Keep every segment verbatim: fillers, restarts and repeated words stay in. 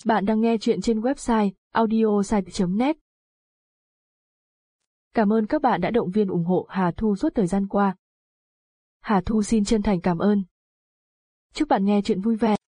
Bạn đang nghe chuyện trên website audiosite chấm net. Cảm ơn các bạn đã động viên ủng hộ Hà Thu suốt thời gian qua. Hà Thu xin chân thành cảm ơn. Chúc bạn nghe chuyện vui vẻ.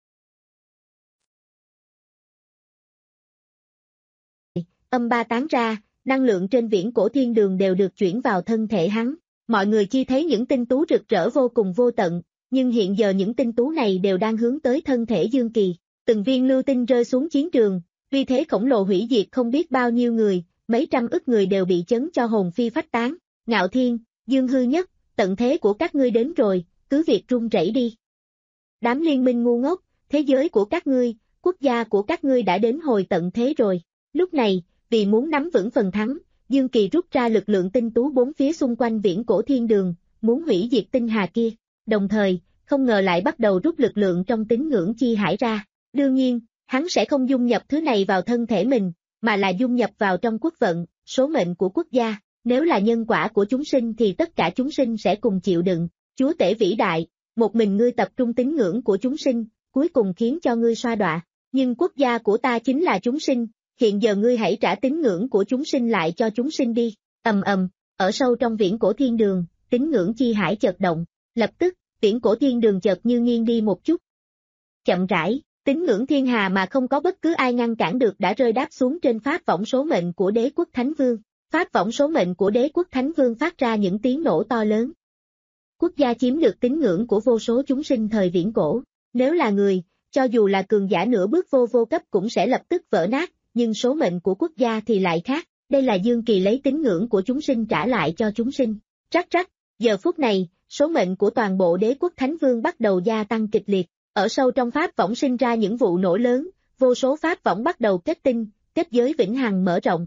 Âm ba tán ra, năng lượng trên viễn cổ thiên đường đều được chuyển vào thân thể hắn. Mọi người chỉ thấy những tinh tú rực rỡ vô cùng vô tận, nhưng hiện giờ những tinh tú này đều đang hướng tới thân thể Dương Kỳ. Từng viên lưu tinh rơi xuống chiến trường, vì thế khổng lồ hủy diệt không biết bao nhiêu người, mấy trăm ức người đều bị chấn cho hồn phi phách tán. Ngạo Thiên, Dương Hư Nhất, tận thế của các ngươi đến rồi, cứ việc run rẩy đi. Đám liên minh ngu ngốc, thế giới của các ngươi, quốc gia của các ngươi đã đến hồi tận thế rồi. Lúc này, vì muốn nắm vững phần thắng, Dương Kỳ rút ra lực lượng tinh tú bốn phía xung quanh viễn cổ thiên đường, muốn hủy diệt tinh hà kia. Đồng thời, không ngờ lại bắt đầu rút lực lượng trong tín ngưỡng chi hải ra. Đương nhiên, hắn sẽ không dung nhập thứ này vào thân thể mình, mà là dung nhập vào trong quốc vận, số mệnh của quốc gia. Nếu là nhân quả của chúng sinh thì tất cả chúng sinh sẽ cùng chịu đựng. Chúa tể vĩ đại, một mình ngươi tập trung tín ngưỡng của chúng sinh, cuối cùng khiến cho ngươi sa đọa. Nhưng quốc gia của ta chính là chúng sinh, hiện giờ ngươi hãy trả tín ngưỡng của chúng sinh lại cho chúng sinh đi. Ầm ầm, ở sâu trong viễn cổ thiên đường, tín ngưỡng chi hải chợt động, lập tức, viễn cổ thiên đường chợt như nghiêng đi một chút. Chậm rãi, tín ngưỡng thiên hà mà không có bất cứ ai ngăn cản được đã rơi đáp xuống trên pháp võng số mệnh của đế quốc Thánh Vương. Pháp võng số mệnh của đế quốc Thánh Vương phát ra những tiếng nổ to lớn. Quốc gia chiếm được tín ngưỡng của vô số chúng sinh thời viễn cổ. Nếu là người, cho dù là cường giả nửa bước vô vô cấp cũng sẽ lập tức vỡ nát, nhưng số mệnh của quốc gia thì lại khác. Đây là Dương Kỳ lấy tín ngưỡng của chúng sinh trả lại cho chúng sinh. Rắc rắc, giờ phút này, số mệnh của toàn bộ đế quốc Thánh Vương bắt đầu gia tăng kịch liệt. Ở sâu trong pháp võng sinh ra những vụ nổ lớn, vô số pháp võng bắt đầu kết tinh, kết giới vĩnh hằng mở rộng.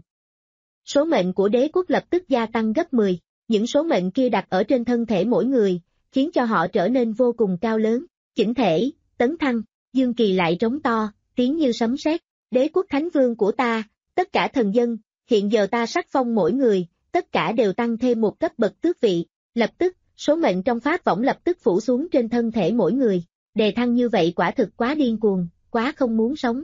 Số mệnh của đế quốc lập tức gia tăng gấp mười, những số mệnh kia đặt ở trên thân thể mỗi người, khiến cho họ trở nên vô cùng cao lớn, chỉnh thể, tấn thăng. Dương Kỳ lại trống to, tiếng như sấm sét. Đế quốc Thánh Vương của ta, tất cả thần dân, hiện giờ ta sắc phong mỗi người, tất cả đều tăng thêm một cấp bậc tước vị. Lập tức, số mệnh trong pháp võng lập tức phủ xuống trên thân thể mỗi người. Đề thăng như vậy quả thực quá điên cuồng, quá không muốn sống.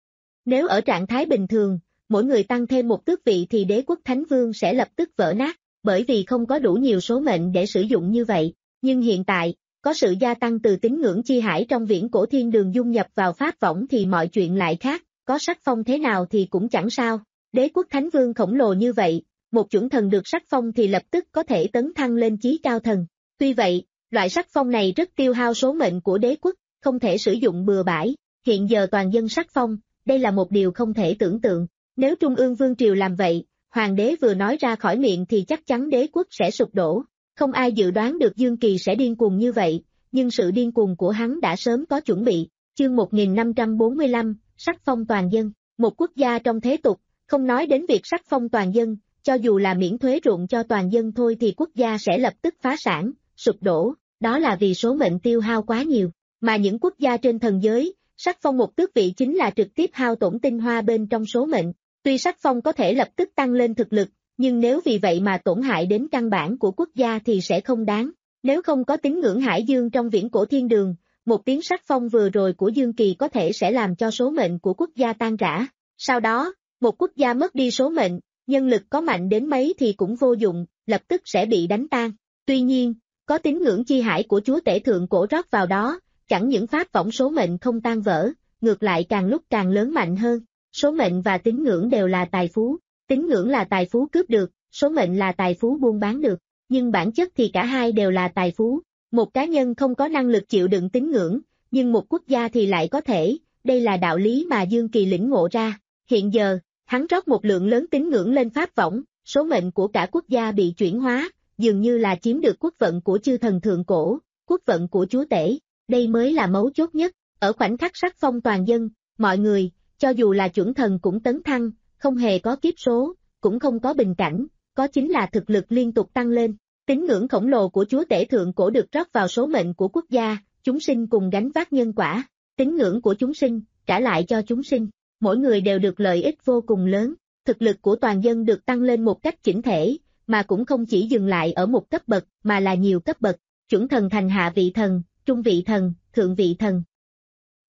Nếu ở trạng thái bình thường, mỗi người tăng thêm một tước vị thì đế quốc Thánh Vương sẽ lập tức vỡ nát, bởi vì không có đủ nhiều số mệnh để sử dụng như vậy. Nhưng hiện tại, có sự gia tăng từ tín ngưỡng chi hải trong viễn cổ thiên đường dung nhập vào pháp võng thì mọi chuyện lại khác, có sắc phong thế nào thì cũng chẳng sao. Đế quốc Thánh Vương khổng lồ như vậy, một chuẩn thần được sắc phong thì lập tức có thể tấn thăng lên chí cao thần. Tuy vậy, loại sắc phong này rất tiêu hao số mệnh của đế quốc, không thể sử dụng bừa bãi. Hiện giờ toàn dân sắc phong, đây là một điều không thể tưởng tượng. Nếu Trung ương Vương Triều làm vậy, Hoàng đế vừa nói ra khỏi miệng thì chắc chắn đế quốc sẽ sụp đổ. Không ai dự đoán được Dương Kỳ sẽ điên cuồng như vậy, nhưng sự điên cuồng của hắn đã sớm có chuẩn bị. Chương một nghìn năm trăm bốn mươi lăm, sắc phong toàn dân. Một quốc gia trong thế tục, không nói đến việc sắc phong toàn dân, cho dù là miễn thuế ruộng cho toàn dân thôi thì quốc gia sẽ lập tức phá sản, sụp đổ, đó là vì số mệnh tiêu hao quá nhiều. Mà những quốc gia trên thần giới, sắc phong một tước vị chính là trực tiếp hao tổn tinh hoa bên trong số mệnh. Tuy sắc phong có thể lập tức tăng lên thực lực, nhưng nếu vì vậy mà tổn hại đến căn bản của quốc gia thì sẽ không đáng. Nếu không có tín ngưỡng hải dương trong viễn cổ thiên đường, một tiếng sắc phong vừa rồi của Dương Kỳ có thể sẽ làm cho số mệnh của quốc gia tan rã. Sau đó, một quốc gia mất đi số mệnh, nhân lực có mạnh đến mấy thì cũng vô dụng, lập tức sẽ bị đánh tan. Tuy nhiên, có tín ngưỡng chi hải của chúa tể thượng cổ rót vào đó, chẳng những pháp võng số mệnh không tan vỡ, ngược lại càng lúc càng lớn mạnh hơn. Số mệnh và tín ngưỡng đều là tài phú, tín ngưỡng là tài phú cướp được, số mệnh là tài phú buôn bán được, nhưng bản chất thì cả hai đều là tài phú. Một cá nhân không có năng lực chịu đựng tín ngưỡng, nhưng một quốc gia thì lại có thể, đây là đạo lý mà Dương Kỳ lĩnh ngộ ra. Hiện giờ, hắn rót một lượng lớn tín ngưỡng lên pháp võng, số mệnh của cả quốc gia bị chuyển hóa, dường như là chiếm được quốc vận của chư thần thượng cổ, quốc vận của chúa tể, đây mới là mấu chốt nhất. Ở khoảnh khắc sắc phong toàn dân, mọi người, cho dù là chuẩn thần cũng tấn thăng, không hề có kiếp số, cũng không có bình cảnh, có chính là thực lực liên tục tăng lên. Tín ngưỡng khổng lồ của chúa tể thượng cổ được rót vào số mệnh của quốc gia, chúng sinh cùng gánh vác nhân quả. Tín ngưỡng của chúng sinh, trả lại cho chúng sinh, mỗi người đều được lợi ích vô cùng lớn. Thực lực của toàn dân được tăng lên một cách chỉnh thể, mà cũng không chỉ dừng lại ở một cấp bậc, mà là nhiều cấp bậc. Chuẩn thần thành hạ vị thần, trung vị thần, thượng vị thần.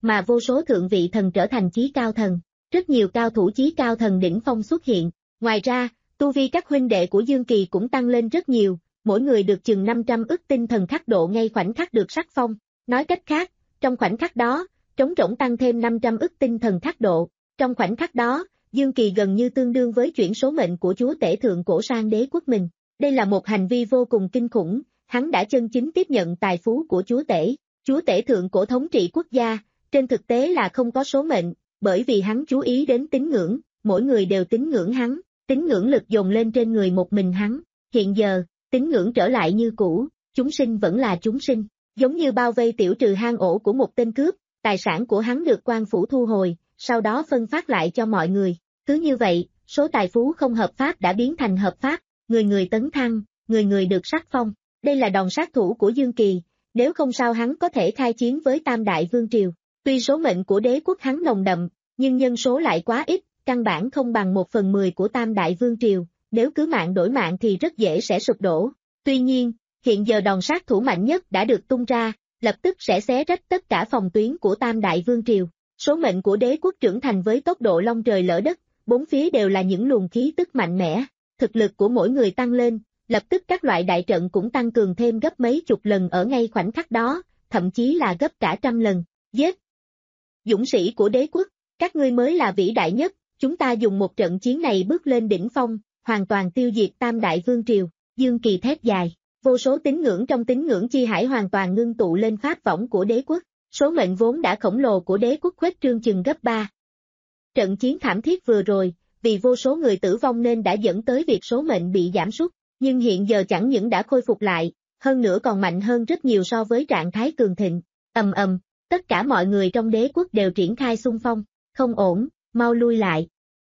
mà vô số thượng vị thần trở thành chí cao thần. Rất nhiều cao thủ chí cao thần đỉnh phong xuất hiện. Ngoài ra, tu vi các huynh đệ của Dương Kỳ cũng tăng lên rất nhiều, mỗi người được chừng năm trăm ức tinh thần khắc độ ngay khoảnh khắc được sắc phong. Nói cách khác, trong khoảnh khắc đó, trống rỗng tăng thêm năm trăm ức tinh thần khắc độ. Trong khoảnh khắc đó, Dương Kỳ gần như tương đương với chuyển số mệnh của chúa tể thượng cổ sang đế quốc mình. Đây là một hành vi vô cùng kinh khủng, hắn đã chân chính tiếp nhận tài phú của chúa tể. Chúa tể thượng cổ thống trị quốc gia, trên thực tế là không có số mệnh, bởi vì hắn chú ý đến tín ngưỡng, mỗi người đều tín ngưỡng hắn, tín ngưỡng lực dồn lên trên người một mình hắn. Hiện giờ, tín ngưỡng trở lại như cũ, chúng sinh vẫn là chúng sinh, giống như bao vây tiểu trừ hang ổ của một tên cướp, tài sản của hắn được quan phủ thu hồi, sau đó phân phát lại cho mọi người. Cứ như vậy, số tài phú không hợp pháp đã biến thành hợp pháp, người người tấn thăng, người người được sắc phong. Đây là đòn sát thủ của Dương Kỳ, nếu không sao hắn có thể khai chiến với Tam Đại Vương Triều. Tuy số mệnh của đế quốc hắn nồng đậm, nhưng nhân số lại quá ít, căn bản không bằng một phần mười của Tam Đại Vương Triều, nếu cứ mạng đổi mạng thì rất dễ sẽ sụp đổ. Tuy nhiên, hiện giờ đòn sát thủ mạnh nhất đã được tung ra, lập tức sẽ xé rách tất cả phòng tuyến của Tam Đại Vương Triều. Số mệnh của đế quốc trưởng thành với tốc độ long trời lỡ đất, bốn phía đều là những luồng khí tức mạnh mẽ, thực lực của mỗi người tăng lên, lập tức các loại đại trận cũng tăng cường thêm gấp mấy chục lần ở ngay khoảnh khắc đó, thậm chí là gấp cả trăm lần. Giết! Dũng sĩ của đế quốc, các ngươi mới là vĩ đại nhất, chúng ta dùng một trận chiến này bước lên đỉnh phong, hoàn toàn tiêu diệt Tam Đại Vương Triều. Dương Kỳ thét dài, vô số tín ngưỡng trong tín ngưỡng chi hải hoàn toàn ngưng tụ lên pháp võng của đế quốc, số mệnh vốn đã khổng lồ của đế quốc khuếch trương chừng gấp ba. Trận chiến thảm thiết vừa rồi, vì vô số người tử vong nên đã dẫn tới việc số mệnh bị giảm sút, nhưng hiện giờ chẳng những đã khôi phục lại, hơn nữa còn mạnh hơn rất nhiều so với trạng thái cường thịnh. Ầm ầm, tất cả mọi người trong đế quốc đều triển khai xung phong, không ổn, mau lui lại.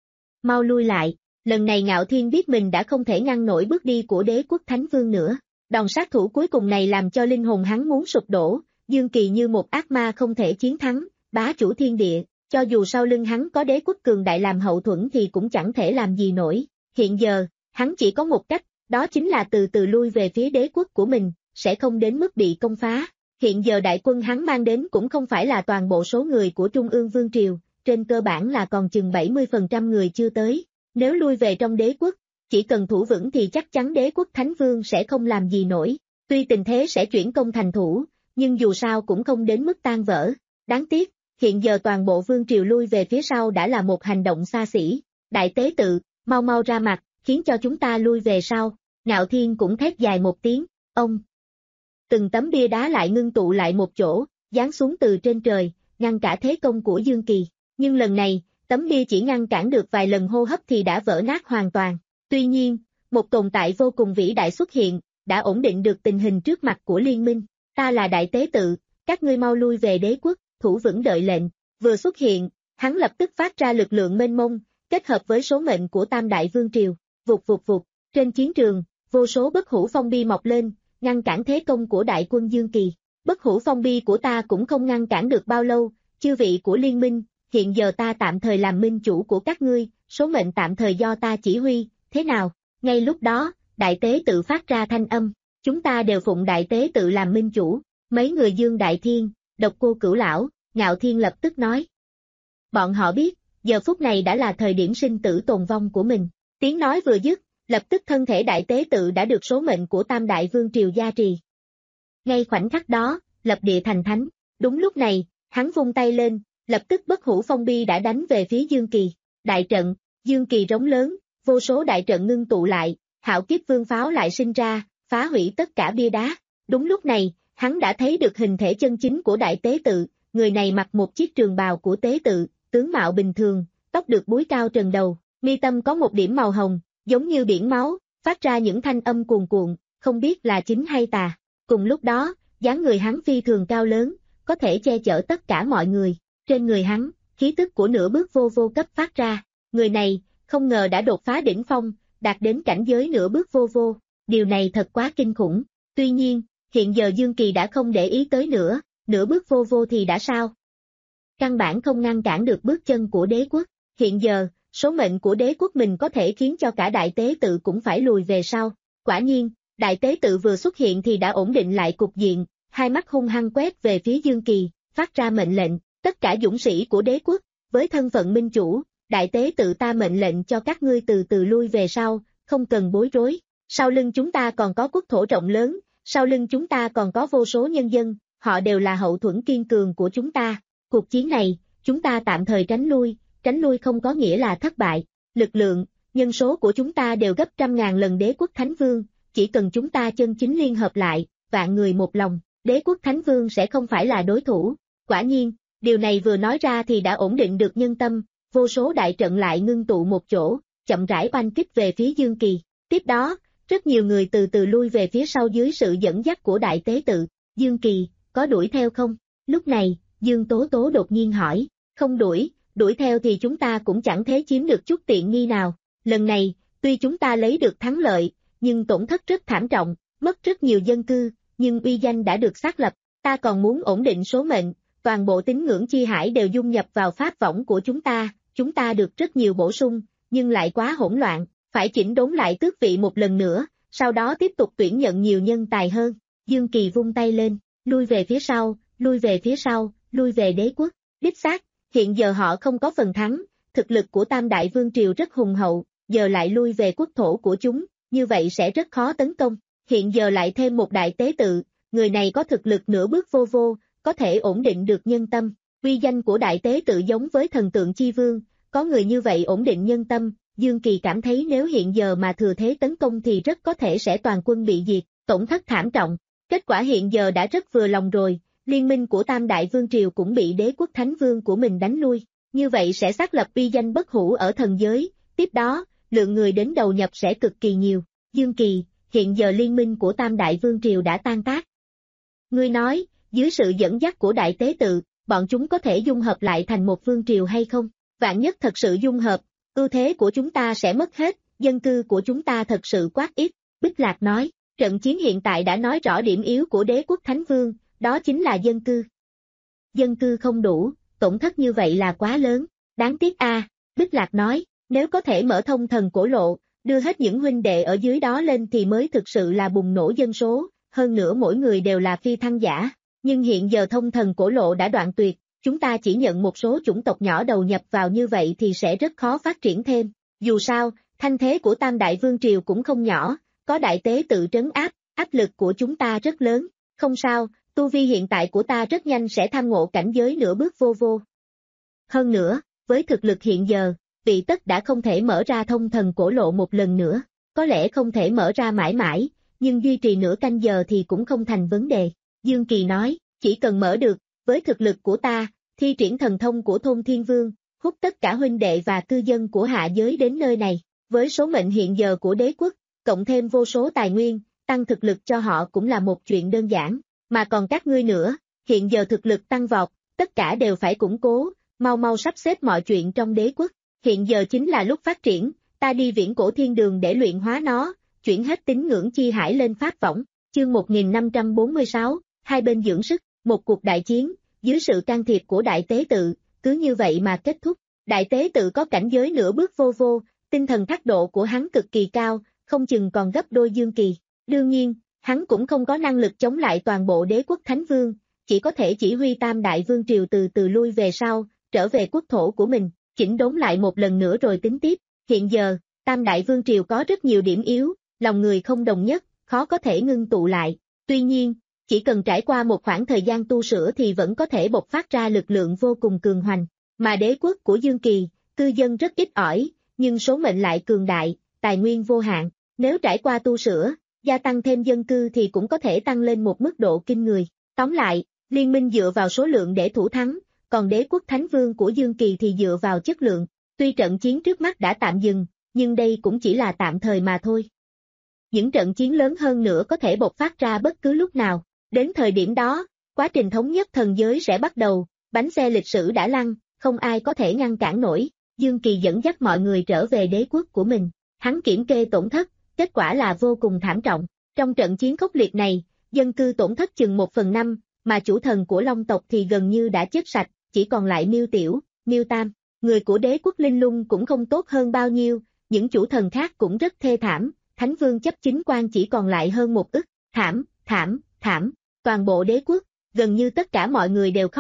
Mau lui lại, lần này Ngạo Thiên biết mình đã không thể ngăn nổi bước đi của đế quốc Thánh Vương nữa. Đòn sát thủ cuối cùng này làm cho linh hồn hắn muốn sụp đổ, Dương Kỳ như một ác ma không thể chiến thắng, bá chủ thiên địa, cho dù sau lưng hắn có đế quốc cường đại làm hậu thuẫn thì cũng chẳng thể làm gì nổi. Hiện giờ, hắn chỉ có một cách, đó chính là từ từ lui về phía đế quốc của mình, sẽ không đến mức bị công phá. Hiện giờ đại quân hắn mang đến cũng không phải là toàn bộ số người của Trung ương Vương Triều, trên cơ bản là còn chừng bảy mươi phần trăm người chưa tới. Nếu lui về trong đế quốc, chỉ cần thủ vững thì chắc chắn đế quốc Thánh Vương sẽ không làm gì nổi. Tuy tình thế sẽ chuyển công thành thủ, nhưng dù sao cũng không đến mức tan vỡ. Đáng tiếc, hiện giờ toàn bộ Vương Triều lui về phía sau đã là một hành động xa xỉ. Đại tế tự, mau mau ra mặt, khiến cho chúng ta lui về sau. Ngạo Thiên cũng thét dài một tiếng, ông. Từng tấm bia đá lại ngưng tụ lại một chỗ, giáng xuống từ trên trời, ngăn cả thế công của Dương Kỳ. Nhưng lần này, tấm bia chỉ ngăn cản được vài lần hô hấp thì đã vỡ nát hoàn toàn. Tuy nhiên, một tồn tại vô cùng vĩ đại xuất hiện, đã ổn định được tình hình trước mặt của liên minh. Ta là đại tế tự, các ngươi mau lui về đế quốc, thủ vững đợi lệnh. Vừa xuất hiện, hắn lập tức phát ra lực lượng mênh mông, kết hợp với số mệnh của Tam Đại Vương Triều. Vụt vụt vụt, trên chiến trường, vô số bất hủ phong bi mọc lên, ngăn cản thế công của đại quân Dương Kỳ. Bất hủ phong bi của ta cũng không ngăn cản được bao lâu, chư vị của liên minh, hiện giờ ta tạm thời làm minh chủ của các ngươi, số mệnh tạm thời do ta chỉ huy, thế nào? Ngay lúc đó, đại tế tự phát ra thanh âm, chúng ta đều phụng đại tế tự làm minh chủ. Mấy người Dương Đại Thiên, Độc Cô Cửu Lão, Ngạo Thiên lập tức nói. Bọn họ biết, giờ phút này đã là thời điểm sinh tử tồn vong của mình. Tiếng nói vừa dứt, lập tức thân thể đại tế tự đã được số mệnh của Tam Đại Vương Triều gia trì. Ngay khoảnh khắc đó, lập địa thành thánh. Đúng lúc này, hắn vung tay lên, lập tức bất hủ phong bi đã đánh về phía Dương Kỳ. Đại trận, Dương Kỳ rống lớn, vô số đại trận ngưng tụ lại, hạo kiếp vương pháo lại sinh ra, phá hủy tất cả bia đá. Đúng lúc này, hắn đã thấy được hình thể chân chính của đại tế tự, người này mặc một chiếc trường bào của tế tự, tướng mạo bình thường, tóc được búi cao trần đầu, mi tâm có một điểm màu hồng, giống như biển máu, phát ra những thanh âm cuồn cuộn, không biết là chính hay tà. Cùng lúc đó, dáng người hắn phi thường cao lớn, có thể che chở tất cả mọi người. Trên người hắn, khí tức của nửa bước vô vô cấp phát ra. Người này, không ngờ đã đột phá đỉnh phong, đạt đến cảnh giới nửa bước vô vô. Điều này thật quá kinh khủng. Tuy nhiên, hiện giờ Dương Kỳ đã không để ý tới nữa, nửa bước vô vô thì đã sao? Căn bản không ngăn cản được bước chân của đế quốc. Hiện giờ, số mệnh của đế quốc mình có thể khiến cho cả đại tế tự cũng phải lùi về sau. Quả nhiên, đại tế tự vừa xuất hiện thì đã ổn định lại cục diện, hai mắt hung hăng quét về phía Dương Kỳ, phát ra mệnh lệnh, Tất cả dũng sĩ của đế quốc, với thân phận minh chủ, đại tế tự ta mệnh lệnh cho các ngươi từ từ lui về sau, không cần bối rối. Sau lưng chúng ta còn có quốc thổ rộng lớn, sau lưng chúng ta còn có vô số nhân dân, họ đều là hậu thuẫn kiên cường của chúng ta. Cuộc chiến này, chúng ta tạm thời tránh lui, tránh lui không có nghĩa là thất bại. Lực lượng, nhân số của chúng ta đều gấp trăm ngàn lần đế quốc Thánh Vương, chỉ cần chúng ta chân chính liên hợp lại, vạn người một lòng, đế quốc Thánh Vương sẽ không phải là đối thủ. Quả nhiên, điều này vừa nói ra thì đã ổn định được nhân tâm, vô số đại trận lại ngưng tụ một chỗ, chậm rãi oanh kích về phía Dương Kỳ. Tiếp đó, rất nhiều người từ từ lui về phía sau dưới sự dẫn dắt của đại tế tự. Dương Kỳ, có đuổi theo không? Lúc này, Dương Tố Tố đột nhiên hỏi, không đuổi, đuổi theo thì chúng ta cũng chẳng thế chiếm được chút tiện nghi nào. Lần này, tuy chúng ta lấy được thắng lợi, nhưng tổn thất rất thảm trọng, mất rất nhiều dân cư, nhưng uy danh đã được xác lập, ta còn muốn ổn định số mệnh, toàn bộ tín ngưỡng chi hải đều dung nhập vào pháp võng của chúng ta, chúng ta được rất nhiều bổ sung, nhưng lại quá hỗn loạn, phải chỉnh đốn lại tước vị một lần nữa, sau đó tiếp tục tuyển nhận nhiều nhân tài hơn. Dương Kỳ vung tay lên, lui về phía sau, lui về phía sau, lui về đế quốc. Đích xác, hiện giờ họ không có phần thắng, thực lực của Tam Đại Vương Triều rất hùng hậu, giờ lại lui về quốc thổ của chúng, như vậy sẽ rất khó tấn công. Hiện giờ lại thêm một đại tế tự, người này có thực lực nửa bước vô vô, có thể ổn định được nhân tâm. Uy danh của đại tế tự giống với thần tượng chi vương, có người như vậy ổn định nhân tâm, Dương Kỳ cảm thấy nếu hiện giờ mà thừa thế tấn công thì rất có thể sẽ toàn quân bị diệt, tổn thất thảm trọng. Kết quả hiện giờ đã rất vừa lòng rồi, liên minh của Tam Đại Vương Triều cũng bị đế quốc Thánh Vương của mình đánh lui, như vậy sẽ xác lập uy danh bất hủ ở thần giới, tiếp đó, lượng người đến đầu nhập sẽ cực kỳ nhiều. Dương Kỳ, hiện giờ liên minh của Tam Đại Vương Triều đã tan tác. Ngươi nói, dưới sự dẫn dắt của đại tế tự, bọn chúng có thể dung hợp lại thành một vương triều hay không? Vạn nhất thật sự dung hợp, ưu thế của chúng ta sẽ mất hết, dân cư của chúng ta thật sự quá ít. Bích Lạc nói, trận chiến hiện tại đã nói rõ điểm yếu của đế quốc Thánh Vương, đó chính là dân cư. Dân cư không đủ, tổn thất như vậy là quá lớn, đáng tiếc a. À, Bích Lạc nói, nếu có thể mở thông thần cổ lộ, đưa hết những huynh đệ ở dưới đó lên thì mới thực sự là bùng nổ dân số, hơn nữa mỗi người đều là phi thăng giả. Nhưng hiện giờ thông thần cổ lộ đã đoạn tuyệt, chúng ta chỉ nhận một số chủng tộc nhỏ đầu nhập vào như vậy thì sẽ rất khó phát triển thêm. Dù sao, thanh thế của Tam Đại Vương Triều cũng không nhỏ, có đại tế tự trấn áp, áp lực của chúng ta rất lớn. Không sao, tu vi hiện tại của ta rất nhanh sẽ tham ngộ cảnh giới nửa bước vô vô. Hơn nữa, với thực lực hiện giờ, vị tất đã không thể mở ra thông thần cổ lộ một lần nữa, có lẽ không thể mở ra mãi mãi, nhưng duy trì nửa canh giờ thì cũng không thành vấn đề. Dương Kỳ nói, chỉ cần mở được, với thực lực của ta, thi triển thần thông của Thôn Thiên Vương, hút tất cả huynh đệ và cư dân của hạ giới đến nơi này, với số mệnh hiện giờ của đế quốc, cộng thêm vô số tài nguyên, tăng thực lực cho họ cũng là một chuyện đơn giản, mà còn các ngươi nữa, hiện giờ thực lực tăng vọt, tất cả đều phải củng cố, mau mau sắp xếp mọi chuyện trong đế quốc, hiện giờ chính là lúc phát triển, ta đi viễn cổ thiên đường để luyện hóa nó, chuyển hết tín ngưỡng chi hải lên pháp võng. Chương một nghìn năm trăm bốn mươi sáu, hai bên dưỡng sức, một cuộc đại chiến, dưới sự can thiệp của đại tế tự, cứ như vậy mà kết thúc. Đại tế tự có cảnh giới nửa bước vô vô, tinh thần thác độ của hắn cực kỳ cao, không chừng còn gấp đôi Dương Kỳ. Đương nhiên, hắn cũng không có năng lực chống lại toàn bộ đế quốc Thánh Vương, chỉ có thể chỉ huy Tam Đại Vương Triều từ từ lui về sau, trở về quốc thổ của mình, chỉnh đốn lại một lần nữa rồi tính tiếp. Hiện giờ, Tam Đại Vương Triều có rất nhiều điểm yếu, lòng người không đồng nhất, khó có thể ngưng tụ lại. Tuy nhiên, chỉ cần trải qua một khoảng thời gian tu sửa thì vẫn có thể bộc phát ra lực lượng vô cùng cường hoành. Mà đế quốc của Dương Kỳ, cư dân rất ít ỏi, nhưng số mệnh lại cường đại, tài nguyên vô hạn. Nếu trải qua tu sửa, gia tăng thêm dân cư thì cũng có thể tăng lên một mức độ kinh người. Tóm lại, liên minh dựa vào số lượng để thủ thắng, còn đế quốc Thánh Vương của Dương Kỳ thì dựa vào chất lượng. Tuy trận chiến trước mắt đã tạm dừng, nhưng đây cũng chỉ là tạm thời mà thôi. Những trận chiến lớn hơn nữa có thể bộc phát ra bất cứ lúc nào. Đến thời điểm đó, quá trình thống nhất thần giới sẽ bắt đầu, bánh xe lịch sử đã lăn, không ai có thể ngăn cản nổi. Dương Kỳ dẫn dắt mọi người trở về đế quốc của mình. Hắn kiểm kê tổn thất, kết quả là vô cùng thảm trọng. Trong trận chiến khốc liệt này, dân cư tổn thất chừng một phần năm, mà chủ thần của Long tộc thì gần như đã chết sạch, chỉ còn lại Miêu Tiểu, Miêu Tam. Người của đế quốc Linh Lung cũng không tốt hơn bao nhiêu, những chủ thần khác cũng rất thê thảm. Thánh Vương chấp chính quan chỉ còn lại hơn một ức, thảm, thảm, thảm, toàn bộ đế quốc, gần như tất cả mọi người đều khóc,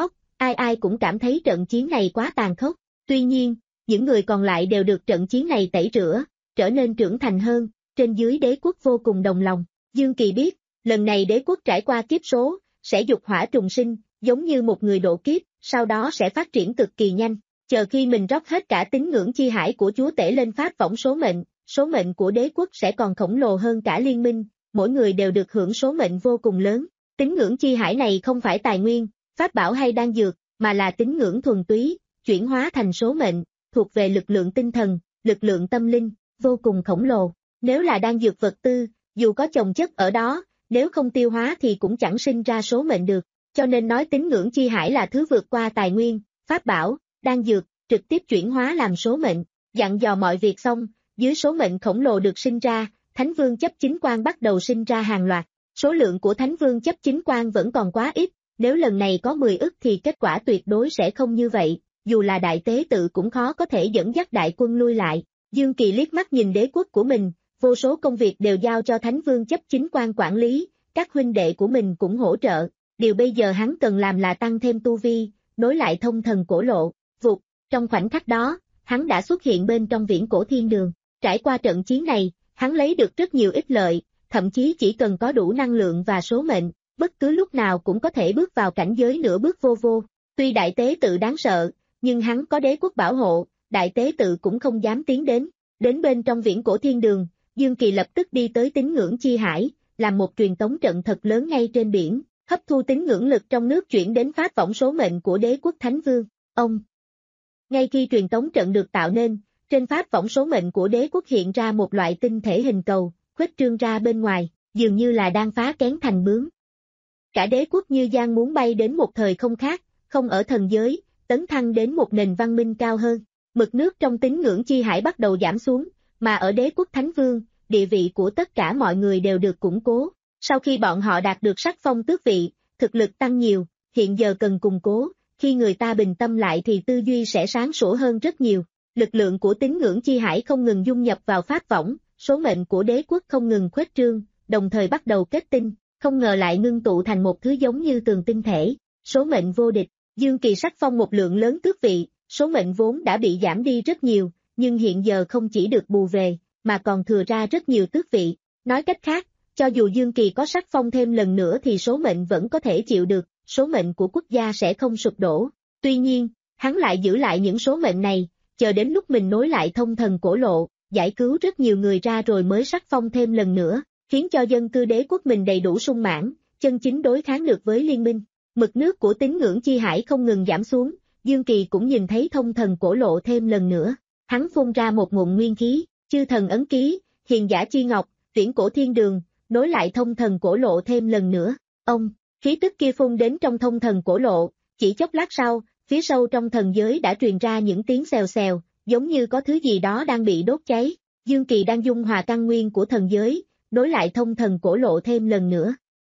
ai ai cũng cảm thấy trận chiến này quá tàn khốc. Tuy nhiên, những người còn lại đều được trận chiến này tẩy rửa, trở nên trưởng thành hơn, trên dưới đế quốc vô cùng đồng lòng. Dương Kỳ biết, lần này đế quốc trải qua kiếp số, sẽ dục hỏa trùng sinh, giống như một người độ kiếp, sau đó sẽ phát triển cực kỳ nhanh. Chờ khi mình rót hết cả tín ngưỡng chi hải của chúa tể lên pháp võng số mệnh, số mệnh của đế quốc sẽ còn khổng lồ hơn cả liên minh, mỗi người đều được hưởng số mệnh vô cùng lớn. Tín ngưỡng chi hải này không phải tài nguyên, pháp bảo hay đan dược, mà là tín ngưỡng thuần túy, chuyển hóa thành số mệnh, thuộc về lực lượng tinh thần, lực lượng tâm linh, vô cùng khổng lồ. Nếu là đan dược vật tư, dù có chồng chất ở đó, nếu không tiêu hóa thì cũng chẳng sinh ra số mệnh được. Cho nên nói tín ngưỡng chi hải là thứ vượt qua tài nguyên, pháp bảo, đan dược, trực tiếp chuyển hóa làm số mệnh. Dặn dò mọi việc xong, dưới số mệnh khổng lồ được sinh ra, Thánh Vương chấp chính quan bắt đầu sinh ra hàng loạt. Số lượng của Thánh Vương chấp chính quan vẫn còn quá ít, nếu lần này có mười ức thì kết quả tuyệt đối sẽ không như vậy, dù là đại tế tự cũng khó có thể dẫn dắt đại quân lui lại. Dương Kỳ liếc mắt nhìn đế quốc của mình, vô số công việc đều giao cho Thánh Vương chấp chính quan quản lý, các huynh đệ của mình cũng hỗ trợ, điều bây giờ hắn cần làm là tăng thêm tu vi, nối lại thông thần cổ lộ. Vụt, trong khoảnh khắc đó, hắn đã xuất hiện bên trong viễn cổ thiên đường. Trải qua trận chiến này, hắn lấy được rất nhiều ích lợi, thậm chí chỉ cần có đủ năng lượng và số mệnh, bất cứ lúc nào cũng có thể bước vào cảnh giới nửa bước vô vô. Tuy đại tế tự đáng sợ, nhưng hắn có đế quốc bảo hộ, đại tế tự cũng không dám tiến đến. Đến bên trong viễn cổ thiên đường, Dương Kỳ lập tức đi tới tín ngưỡng chi hải, làm một truyền tống trận thật lớn ngay trên biển, hấp thu tín ngưỡng lực trong nước chuyển đến pháp võng số mệnh của đế quốc Thánh Vương. Ông Ngay khi truyền tống trận được tạo nên, trên pháp võng số mệnh của đế quốc hiện ra một loại tinh thể hình cầu, khuếch trương ra bên ngoài, dường như là đang phá kén thành bướm. Cả đế quốc như gian muốn bay đến một thời không khác, không ở thần giới, tấn thăng đến một nền văn minh cao hơn. Mực nước trong tín ngưỡng chi hải bắt đầu giảm xuống, mà ở đế quốc Thánh Vương, địa vị của tất cả mọi người đều được củng cố. Sau khi bọn họ đạt được sắc phong tước vị, thực lực tăng nhiều, hiện giờ cần củng cố, khi người ta bình tâm lại thì tư duy sẽ sáng sủa hơn rất nhiều. Lực lượng của tín ngưỡng chi hải không ngừng dung nhập vào pháp võng, số mệnh của đế quốc không ngừng khuếch trương, đồng thời bắt đầu kết tinh, không ngờ lại ngưng tụ thành một thứ giống như tường tinh thể, số mệnh vô địch. Dương Kỳ sắc phong một lượng lớn tước vị, số mệnh vốn đã bị giảm đi rất nhiều, nhưng hiện giờ không chỉ được bù về, mà còn thừa ra rất nhiều tước vị. Nói cách khác, cho dù Dương Kỳ có sắc phong thêm lần nữa thì số mệnh vẫn có thể chịu được, số mệnh của quốc gia sẽ không sụp đổ. Tuy nhiên, hắn lại giữ lại những số mệnh này, chờ đến lúc mình nối lại thông thần cổ lộ, giải cứu rất nhiều người ra rồi mới sắc phong thêm lần nữa, khiến cho dân cư đế quốc mình đầy đủ sung mãn, chân chính đối kháng được với liên minh. Mực nước của tín ngưỡng chi hải không ngừng giảm xuống, Dương Kỳ cũng nhìn thấy thông thần cổ lộ thêm lần nữa. Hắn phun ra một ngụm nguyên khí, chư thần ấn ký, hiền giả chi ngọc, viễn cổ thiên đường, nối lại thông thần cổ lộ thêm lần nữa. Ông, khí tức kia phun đến trong thông thần cổ lộ, chỉ chốc lát sau, phía sâu trong thần giới đã truyền ra những tiếng xèo xèo, giống như có thứ gì đó đang bị đốt cháy. Dương Kỳ đang dung hòa căn nguyên của thần giới, nối lại thông thần cổ lộ thêm lần nữa.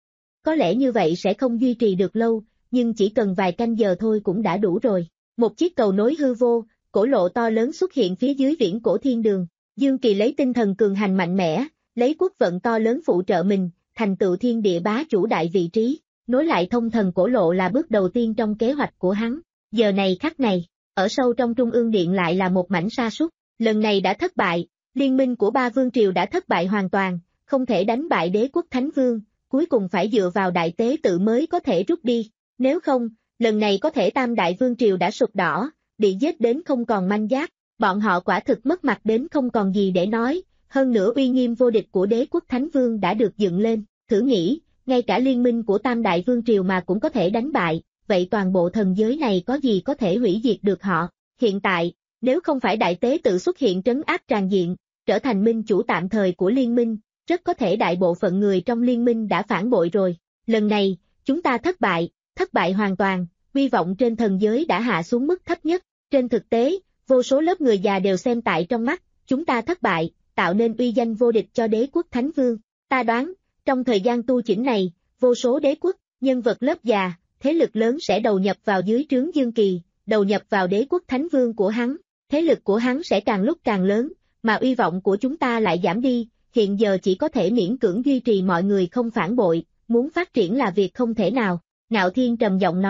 Có lẽ như vậy sẽ không duy trì được lâu, nhưng chỉ cần vài canh giờ thôi cũng đã đủ rồi. Một chiếc cầu nối hư vô, cổ lộ to lớn xuất hiện phía dưới viễn cổ thiên đường. Dương Kỳ lấy tinh thần cường hành mạnh mẽ, lấy quốc vận to lớn phụ trợ mình, thành tựu thiên địa bá chủ đại vị trí. Nối lại thông thần cổ lộ là bước đầu tiên trong kế hoạch của hắn. Giờ này khắc này, ở sâu trong trung ương điện lại là một mảnh sa sút. Lần này đã thất bại, liên minh của ba vương triều đã thất bại hoàn toàn, không thể đánh bại đế quốc Thánh Vương, cuối cùng phải dựa vào đại tế tự mới có thể rút đi. Nếu không, lần này có thể tam đại vương triều đã sụp đỏ, bị giết đến không còn manh giáp, bọn họ quả thực mất mặt đến không còn gì để nói, hơn nữa uy nghiêm vô địch của đế quốc Thánh Vương đã được dựng lên, thử nghĩ, ngay cả liên minh của tam đại vương triều mà cũng có thể đánh bại, vậy toàn bộ thần giới này có gì có thể hủy diệt được họ. Hiện tại, nếu không phải đại tế tự xuất hiện trấn áp tràn diện, trở thành minh chủ tạm thời của liên minh, rất có thể đại bộ phận người trong liên minh đã phản bội rồi. Lần này, chúng ta thất bại, thất bại hoàn toàn, hy vọng trên thần giới đã hạ xuống mức thấp nhất. Trên thực tế, vô số lớp người già đều xem tại trong mắt, chúng ta thất bại, tạo nên uy danh vô địch cho đế quốc Thánh Vương. Ta đoán, trong thời gian tu chỉnh này, vô số đế quốc, nhân vật lớp già, thế lực lớn sẽ đầu nhập vào dưới trướng Dương Kỳ, đầu nhập vào đế quốc Thánh Vương của hắn, thế lực của hắn sẽ càng lúc càng lớn, mà uy vọng của chúng ta lại giảm đi, hiện giờ chỉ có thể miễn cưỡng duy trì mọi người không phản bội, muốn phát triển là việc không thể nào. Ngạo Thiên trầm giọng nói,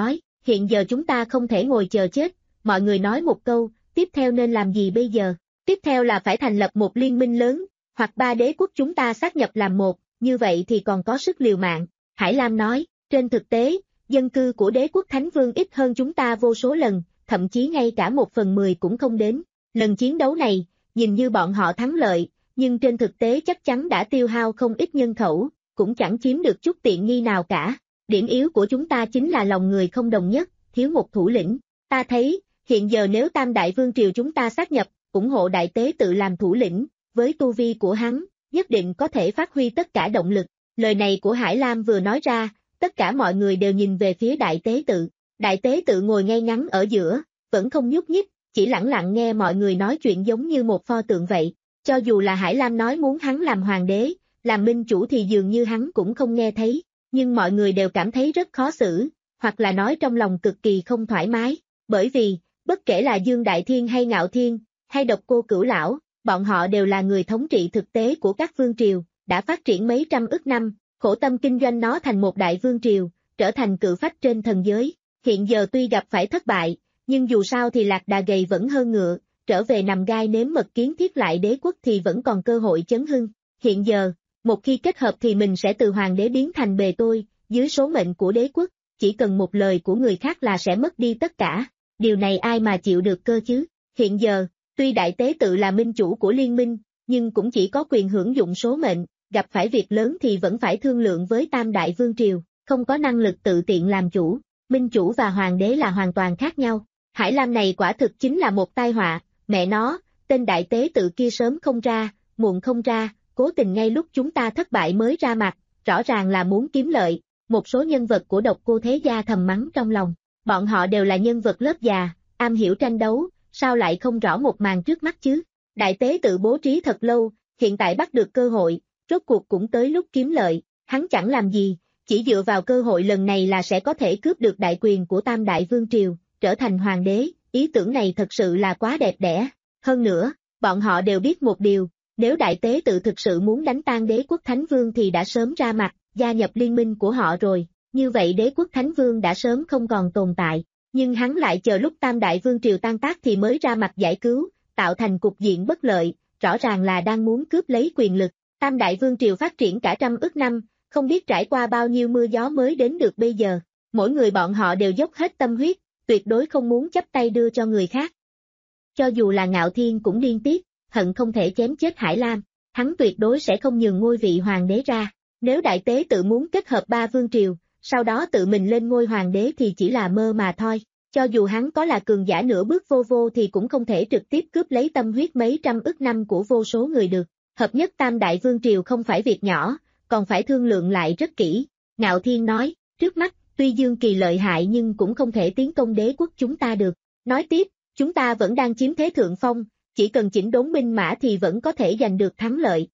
hiện giờ chúng ta không thể ngồi chờ chết, mọi người nói một câu, tiếp theo nên làm gì bây giờ? Tiếp theo là phải thành lập một liên minh lớn, hoặc ba đế quốc chúng ta sát nhập làm một, như vậy thì còn có sức liều mạng. Hải Lam nói, trên thực tế, dân cư của đế quốc Thánh Vương ít hơn chúng ta vô số lần, thậm chí ngay cả một phần mười cũng không đến. Lần chiến đấu này, nhìn như bọn họ thắng lợi, nhưng trên thực tế chắc chắn đã tiêu hao không ít nhân khẩu, cũng chẳng chiếm được chút tiện nghi nào cả. Điểm yếu của chúng ta chính là lòng người không đồng nhất, thiếu một thủ lĩnh. Ta thấy, hiện giờ nếu Tam Đại Vương Triều chúng ta sát nhập, ủng hộ Đại Tế Tự làm thủ lĩnh, với tu vi của hắn, nhất định có thể phát huy tất cả động lực. Lời này của Hải Lam vừa nói ra, tất cả mọi người đều nhìn về phía Đại Tế Tự. Đại Tế Tự ngồi ngay ngắn ở giữa, vẫn không nhúc nhích, chỉ lặng lặng nghe mọi người nói chuyện giống như một pho tượng vậy. Cho dù là Hải Lam nói muốn hắn làm hoàng đế, làm minh chủ thì dường như hắn cũng không nghe thấy, nhưng mọi người đều cảm thấy rất khó xử, hoặc là nói trong lòng cực kỳ không thoải mái, bởi vì, bất kể là Dương Đại Thiên hay Ngạo Thiên, hay Độc Cô Cửu Lão, bọn họ đều là người thống trị thực tế của các vương triều, đã phát triển mấy trăm ức năm, khổ tâm kinh doanh nó thành một đại vương triều, trở thành cự phách trên thần giới. Hiện giờ tuy gặp phải thất bại, nhưng dù sao thì lạc đà gầy vẫn hơn ngựa, trở về nằm gai nếm mật kiến thiết lại đế quốc thì vẫn còn cơ hội chấn hưng. Hiện giờ, một khi kết hợp thì mình sẽ từ hoàng đế biến thành bề tôi, dưới số mệnh của đế quốc, chỉ cần một lời của người khác là sẽ mất đi tất cả. Điều này ai mà chịu được cơ chứ? Hiện giờ, tuy Đại Tế Tự là minh chủ của liên minh, nhưng cũng chỉ có quyền hưởng dụng số mệnh, gặp phải việc lớn thì vẫn phải thương lượng với Tam Đại Vương Triều, không có năng lực tự tiện làm chủ. Minh chủ và hoàng đế là hoàn toàn khác nhau. Hải Lam này quả thực chính là một tai họa, mẹ nó, tên Đại Tế Tự kia sớm không ra, muộn không ra, cố tình ngay lúc chúng ta thất bại mới ra mặt, rõ ràng là muốn kiếm lợi. Một số nhân vật của Độc Cô Thế Gia thầm mắng trong lòng, bọn họ đều là nhân vật lớp già, am hiểu tranh đấu, sao lại không rõ một màn trước mắt chứ? Đại Tế Tự bố trí thật lâu, hiện tại bắt được cơ hội, rốt cuộc cũng tới lúc kiếm lợi, hắn chẳng làm gì, chỉ dựa vào cơ hội lần này là sẽ có thể cướp được đại quyền của Tam Đại Vương Triều, trở thành hoàng đế, ý tưởng này thật sự là quá đẹp đẽ. Hơn nữa, bọn họ đều biết một điều, nếu Đại Tế Tự thực sự muốn đánh tan đế quốc Thánh Vương thì đã sớm ra mặt, gia nhập liên minh của họ rồi, như vậy đế quốc Thánh Vương đã sớm không còn tồn tại, nhưng hắn lại chờ lúc Tam Đại Vương Triều tan tác thì mới ra mặt giải cứu, tạo thành cục diện bất lợi, rõ ràng là đang muốn cướp lấy quyền lực. Tam Đại Vương Triều phát triển cả trăm ức năm, không biết trải qua bao nhiêu mưa gió mới đến được bây giờ, mỗi người bọn họ đều dốc hết tâm huyết, tuyệt đối không muốn chấp tay đưa cho người khác. Cho dù là Ngạo Thiên cũng điên tiết, hận không thể chém chết Hải Lam, hắn tuyệt đối sẽ không nhường ngôi vị hoàng đế ra. Nếu Đại Tế Tự muốn kết hợp ba vương triều, sau đó tự mình lên ngôi hoàng đế thì chỉ là mơ mà thôi. Cho dù hắn có là cường giả nửa bước vô vô thì cũng không thể trực tiếp cướp lấy tâm huyết mấy trăm ức năm của vô số người được. Hợp nhất Tam Đại Vương Triều không phải việc nhỏ, còn phải thương lượng lại rất kỹ. Ngạo Thiên nói, trước mắt, tuy Dương Kỳ lợi hại nhưng cũng không thể tiến công đế quốc chúng ta được. Nói tiếp, chúng ta vẫn đang chiếm thế thượng phong, chỉ cần chỉnh đốn binh mã thì vẫn có thể giành được thắng lợi.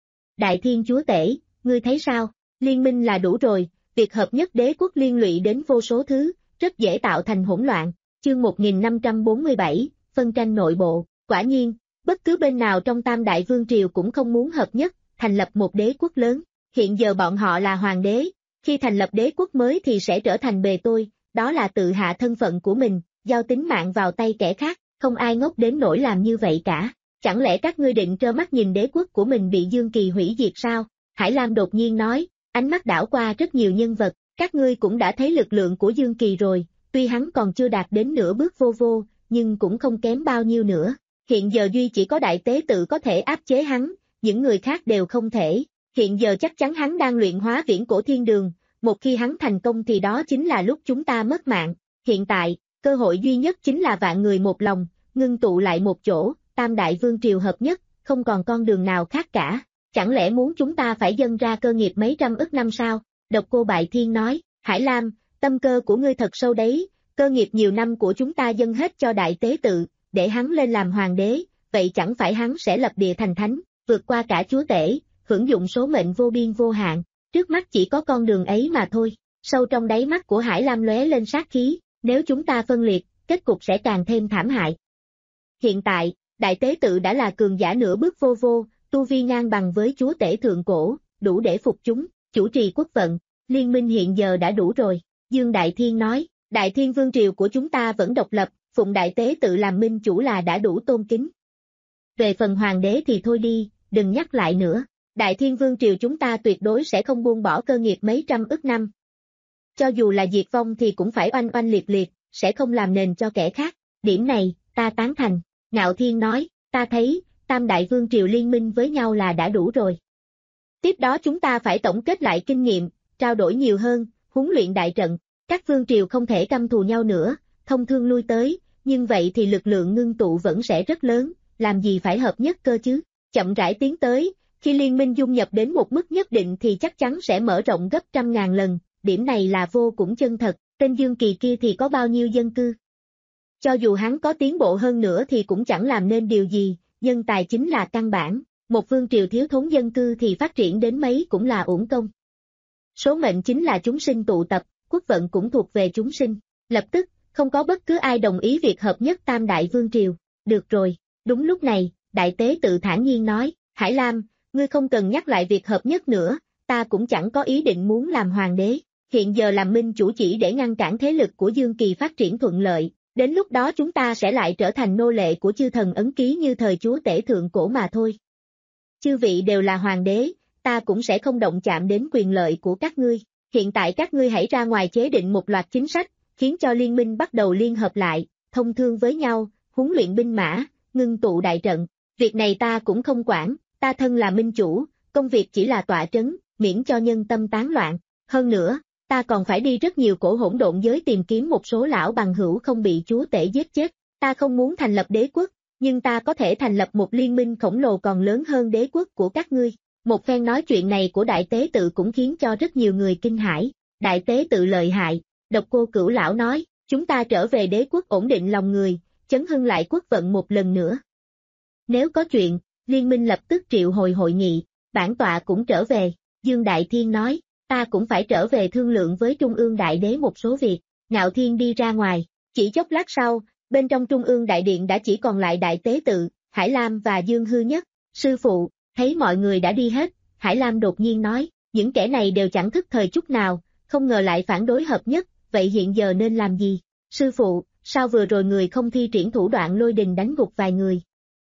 Đại Thiên Chúa Tể, ngươi thấy sao? Liên minh là đủ rồi, việc hợp nhất đế quốc liên lụy đến vô số thứ, rất dễ tạo thành hỗn loạn. Chương một nghìn năm trăm bốn mươi bảy, phân tranh nội bộ. Quả nhiên, bất cứ bên nào trong Tam Đại Vương Triều cũng không muốn hợp nhất, thành lập một đế quốc lớn. Hiện giờ bọn họ là hoàng đế, khi thành lập đế quốc mới thì sẽ trở thành bề tôi, đó là tự hạ thân phận của mình, giao tính mạng vào tay kẻ khác, không ai ngốc đến nỗi làm như vậy cả. Chẳng lẽ các ngươi định trơ mắt nhìn đế quốc của mình bị Dương Kỳ hủy diệt sao? Hải Lam đột nhiên nói, ánh mắt đảo qua rất nhiều nhân vật, các ngươi cũng đã thấy lực lượng của Dương Kỳ rồi, tuy hắn còn chưa đạt đến nửa bước vô vô, nhưng cũng không kém bao nhiêu nữa. Hiện giờ duy chỉ có Đại Tế Tự có thể áp chế hắn, những người khác đều không thể. Hiện giờ chắc chắn hắn đang luyện hóa viễn cổ thiên đường, một khi hắn thành công thì đó chính là lúc chúng ta mất mạng. Hiện tại, cơ hội duy nhất chính là vạn người một lòng, ngưng tụ lại một chỗ, Tam Đại Vương Triều hợp nhất, không còn con đường nào khác cả. Chẳng lẽ muốn chúng ta phải dâng ra cơ nghiệp mấy trăm ức năm sao? Độc Cô Bại Thiên nói, Hải Lam, tâm cơ của ngươi thật sâu đấy, cơ nghiệp nhiều năm của chúng ta dâng hết cho Đại Tế Tự, để hắn lên làm hoàng đế, vậy chẳng phải hắn sẽ lập địa thành thánh, vượt qua cả chúa tể, hưởng dụng số mệnh vô biên vô hạn, trước mắt chỉ có con đường ấy mà thôi. Sâu trong đáy mắt của Hải Lam lóe lên sát khí, nếu chúng ta phân liệt, kết cục sẽ càng thêm thảm hại. Hiện tại, Đại Tế Tự đã là cường giả nửa bước vô vô, tu vi ngang bằng với chúa tể thượng cổ, đủ để phục chúng, chủ trì quốc vận, liên minh hiện giờ đã đủ rồi. Dương Đại Thiên nói, Đại Thiên Vương Triều của chúng ta vẫn độc lập, phụng đại tế tự làm minh chủ là đã đủ tôn kính. Về phần hoàng đế thì thôi đi, đừng nhắc lại nữa. Đại Thiên Vương Triều chúng ta tuyệt đối sẽ không buông bỏ cơ nghiệp mấy trăm ức năm. Cho dù là diệt vong thì cũng phải oanh oanh liệt liệt, sẽ không làm nền cho kẻ khác. Điểm này, ta tán thành. Ngạo Thiên nói, ta thấy, Tam Đại Vương Triều liên minh với nhau là đã đủ rồi. Tiếp đó chúng ta phải tổng kết lại kinh nghiệm, trao đổi nhiều hơn, huấn luyện đại trận. Các vương triều không thể căm thù nhau nữa, thông thương lui tới, nhưng vậy thì lực lượng ngưng tụ vẫn sẽ rất lớn, làm gì phải hợp nhất cơ chứ. Chậm rãi tiến tới, khi liên minh dung nhập đến một mức nhất định thì chắc chắn sẽ mở rộng gấp trăm ngàn lần, điểm này là vô cùng chân thật. Tên Dương Kỳ kia thì có bao nhiêu dân cư? Cho dù hắn có tiến bộ hơn nữa thì cũng chẳng làm nên điều gì, nhân tài chính là căn bản, một vương triều thiếu thốn dân cư thì phát triển đến mấy cũng là uổng công. Số mệnh chính là chúng sinh tụ tập, quốc vận cũng thuộc về chúng sinh. Lập tức, không có bất cứ ai đồng ý việc hợp nhất Tam Đại Vương Triều. Được rồi, đúng lúc này, đại tế tự thản nhiên nói, Hải Lam, ngươi không cần nhắc lại việc hợp nhất nữa, ta cũng chẳng có ý định muốn làm hoàng đế. Hiện giờ làm minh chủ chỉ để ngăn cản thế lực của Dương Kỳ phát triển thuận lợi, đến lúc đó chúng ta sẽ lại trở thành nô lệ của chư thần ấn ký như thời chúa tể thượng cổ mà thôi. Chư vị đều là hoàng đế, ta cũng sẽ không động chạm đến quyền lợi của các ngươi. Hiện tại các ngươi hãy ra ngoài chế định một loạt chính sách, khiến cho liên minh bắt đầu liên hợp lại, thông thương với nhau, huấn luyện binh mã, ngưng tụ đại trận. Việc này ta cũng không quản, ta thân là minh chủ, công việc chỉ là tọa trấn, miễn cho nhân tâm tán loạn. Hơn nữa, ta còn phải đi rất nhiều cổ hỗn độn giới tìm kiếm một số lão bằng hữu không bị chúa tể giết chết. Ta không muốn thành lập đế quốc, nhưng ta có thể thành lập một liên minh khổng lồ còn lớn hơn đế quốc của các ngươi. Một phen nói chuyện này của đại tế tự cũng khiến cho rất nhiều người kinh hãi. Đại tế tự lợi hại, Độc Cô Cửu lão nói, chúng ta trở về đế quốc ổn định lòng người, chấn hưng lại quốc vận một lần nữa. Nếu có chuyện, liên minh lập tức triệu hồi hội nghị, bản tọa cũng trở về. Dương Đại Thiên nói, ta cũng phải trở về thương lượng với Trung ương Đại Đế một số việc. Ngạo Thiên đi ra ngoài, chỉ chốc lát sau, bên trong Trung ương Đại Điện đã chỉ còn lại đại tế tự, Hải Lam và Dương Hư Nhất. Sư phụ, thấy mọi người đã đi hết, Hải Lam đột nhiên nói, những kẻ này đều chẳng thức thời chút nào, không ngờ lại phản đối hợp nhất, vậy hiện giờ nên làm gì? Sư phụ, sao vừa rồi người không thi triển thủ đoạn lôi đình đánh gục vài người?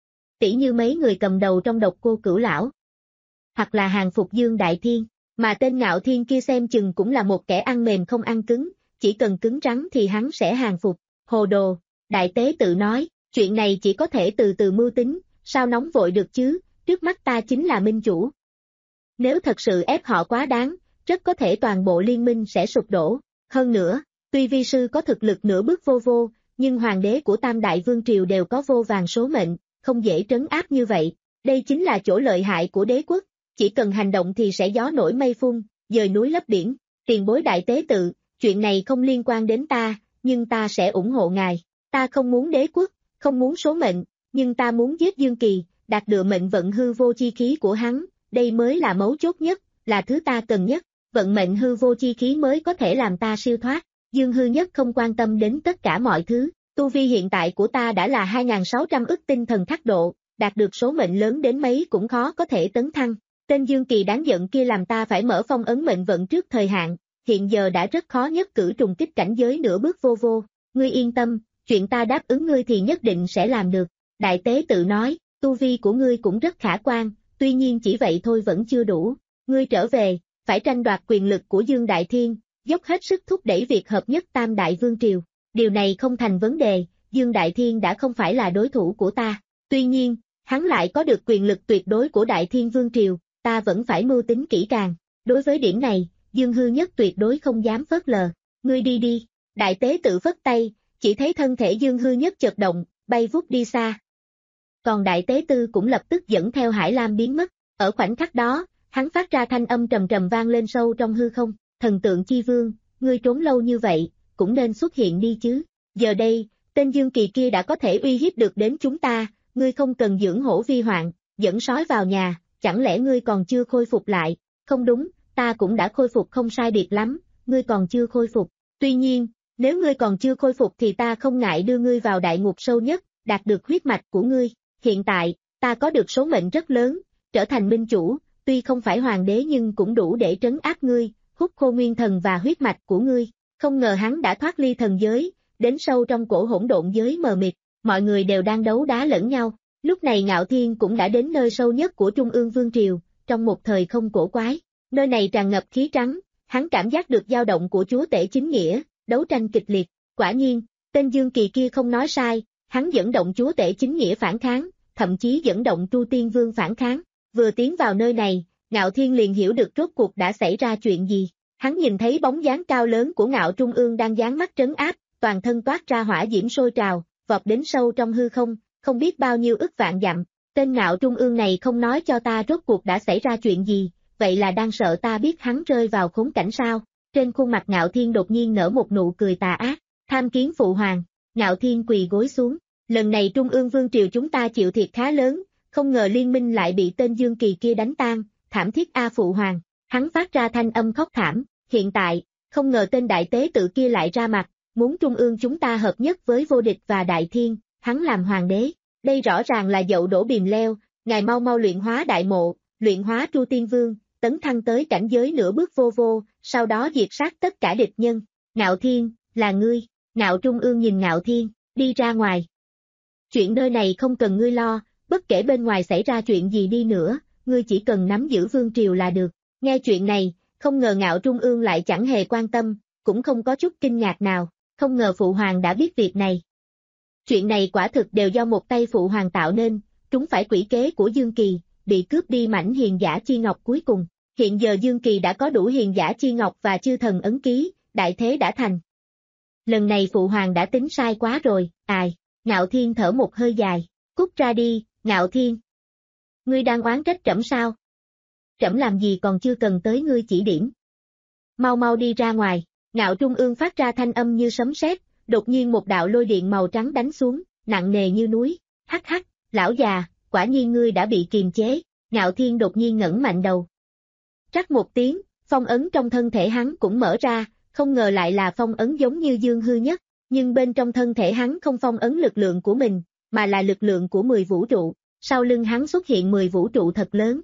Tỉ như mấy người cầm đầu trong Độc Cô Cửu lão, hoặc là hàng phục Dương Đại Thiên, mà tên Ngạo Thiên kia xem chừng cũng là một kẻ ăn mềm không ăn cứng, chỉ cần cứng rắn thì hắn sẽ hàng phục. Hồ đồ, đại tế tự nói, chuyện này chỉ có thể từ từ mưu tính, sao nóng vội được chứ, trước mắt ta chính là minh chủ. Nếu thật sự ép họ quá đáng, rất có thể toàn bộ liên minh sẽ sụp đổ. Hơn nữa, tuy vi sư có thực lực nửa bước vô vô, nhưng hoàng đế của Tam Đại Vương Triều đều có vô vàn số mệnh, không dễ trấn áp như vậy. Đây chính là chỗ lợi hại của đế quốc, chỉ cần hành động thì sẽ gió nổi mây phun, dời núi lấp biển. Tiền bối đại tế tự, chuyện này không liên quan đến ta, nhưng ta sẽ ủng hộ ngài. Ta không muốn đế quốc, không muốn số mệnh, nhưng ta muốn giết Dương Kỳ, đạt được mệnh vận hư vô chi khí của hắn, đây mới là mấu chốt nhất, là thứ ta cần nhất. Vận mệnh hư vô chi khí mới có thể làm ta siêu thoát. Dương Hư Nhất không quan tâm đến tất cả mọi thứ, tu vi hiện tại của ta đã là hai nghìn sáu trăm ức tinh thần thác độ, đạt được số mệnh lớn đến mấy cũng khó có thể tấn thăng. Tên Dương Kỳ đáng giận kia làm ta phải mở phong ấn mệnh vận trước thời hạn, hiện giờ đã rất khó nhất cử trùng kích cảnh giới nửa bước vô vô. Ngươi yên tâm, chuyện ta đáp ứng ngươi thì nhất định sẽ làm được. Đại tế tự nói, tu vi của ngươi cũng rất khả quan, tuy nhiên chỉ vậy thôi vẫn chưa đủ. Ngươi trở về, phải tranh đoạt quyền lực của Dương Đại Thiên, dốc hết sức thúc đẩy việc hợp nhất Tam Đại Vương Triều. Điều này không thành vấn đề, Dương Đại Thiên đã không phải là đối thủ của ta. Tuy nhiên, hắn lại có được quyền lực tuyệt đối của Đại Thiên Vương Triều, ta vẫn phải mưu tính kỹ càng. Đối với điểm này, Dương Hư Nhất tuyệt đối không dám phớt lờ. Ngươi đi đi. Đại tế tự phất tay, chỉ thấy thân thể Dương Hư Nhất chợt động, bay vút đi xa. Còn đại tế tư cũng lập tức dẫn theo Hải Lam biến mất. Ở khoảnh khắc đó, hắn phát ra thanh âm trầm trầm vang lên sâu trong hư không. Thần tượng chi vương, ngươi trốn lâu như vậy, cũng nên xuất hiện đi chứ. Giờ đây, tên Dương Kỳ kia đã có thể uy hiếp được đến chúng ta, ngươi không cần dưỡng hổ vi hoạn, dẫn sói vào nhà, chẳng lẽ ngươi còn chưa khôi phục lại? Không đúng, ta cũng đã khôi phục không sai biệt lắm, ngươi còn chưa khôi phục. Tuy nhiên, nếu ngươi còn chưa khôi phục thì ta không ngại đưa ngươi vào đại ngục sâu nhất, đạt được huyết mạch của ngươi. Hiện tại, ta có được số mệnh rất lớn, trở thành minh chủ, tuy không phải hoàng đế nhưng cũng đủ để trấn áp ngươi, hút khô nguyên thần và huyết mạch của ngươi. Không ngờ hắn đã thoát ly thần giới, đến sâu trong cổ hỗn độn giới mờ mịt, mọi người đều đang đấu đá lẫn nhau. Lúc này Ngạo Thiên cũng đã đến nơi sâu nhất của Trung ương Vương Triều, trong một thời không cổ quái. Nơi này tràn ngập khí trắng, hắn cảm giác được dao động của chúa tể chính nghĩa, đấu tranh kịch liệt. Quả nhiên, tên Dương Kỳ kia không nói sai, hắn dẫn động chúa tể chính nghĩa phản kháng, thậm chí dẫn động Tru Tiên Vương phản kháng. Vừa tiến vào nơi này, Ngạo Thiên liền hiểu được rốt cuộc đã xảy ra chuyện gì. Hắn nhìn thấy bóng dáng cao lớn của Ngạo Trung ương đang dán mắt trấn áp, toàn thân toát ra hỏa diễm sôi trào, vọt đến sâu trong hư không, không biết bao nhiêu ức vạn dặm. Tên Ngạo Trung ương này không nói cho ta rốt cuộc đã xảy ra chuyện gì, vậy là đang sợ ta biết hắn rơi vào khốn cảnh sao? Trên khuôn mặt Ngạo Thiên đột nhiên nở một nụ cười tà ác, tham kiến phụ hoàng. Ngạo Thiên quỳ gối xuống, lần này Trung ương Vương Triều chúng ta chịu thiệt khá lớn, không ngờ liên minh lại bị tên Dương Kỳ kia đánh tan, thảm thiết a phụ hoàng. Hắn phát ra thanh âm khóc thảm, hiện tại, không ngờ tên đại tế tự kia lại ra mặt, muốn Trung ương chúng ta hợp nhất với vô địch và đại thiên, hắn làm hoàng đế. Đây rõ ràng là dậu đổ bìm leo, ngài mau mau luyện hóa đại mộ, luyện hóa Tru Tiên Vương, tấn thăng tới cảnh giới nửa bước vô vô, sau đó diệt sát tất cả địch nhân. Ngạo Thiên, là ngươi. Ngạo Trung ương nhìn Ngạo Thiên, đi ra ngoài. Chuyện nơi này không cần ngươi lo, bất kể bên ngoài xảy ra chuyện gì đi nữa, ngươi chỉ cần nắm giữ Vương Triều là được. Nghe chuyện này, không ngờ Ngạo Trung ương lại chẳng hề quan tâm, cũng không có chút kinh ngạc nào, không ngờ phụ hoàng đã biết việc này. Chuyện này quả thực đều do một tay phụ hoàng tạo nên, chúng phải quỷ kế của Dương Kỳ, bị cướp đi mảnh hiền giả chi ngọc cuối cùng. Hiện giờ Dương Kỳ đã có đủ hiền giả chi ngọc và chư thần ấn ký, đại thế đã thành. Lần này phụ hoàng đã tính sai quá rồi, ai. Ngạo Thiên thở một hơi dài, cút ra đi, Ngạo Thiên. Ngươi đang oán trách trẫm sao? Trẫm làm gì còn chưa cần tới ngươi chỉ điểm. Mau mau đi ra ngoài. Ngạo Trung ương phát ra thanh âm như sấm sét, đột nhiên một đạo lôi điện màu trắng đánh xuống, nặng nề như núi. Hắc hắc, lão già, quả nhiên ngươi đã bị kiềm chế. Ngạo Thiên đột nhiên ngẩng mạnh đầu. Trắc một tiếng, phong ấn trong thân thể hắn cũng mở ra, không ngờ lại là phong ấn giống như Dương Hư Nhất, nhưng bên trong thân thể hắn không phong ấn lực lượng của mình, mà là lực lượng của mười vũ trụ. Sau lưng hắn xuất hiện mười vũ trụ thật lớn.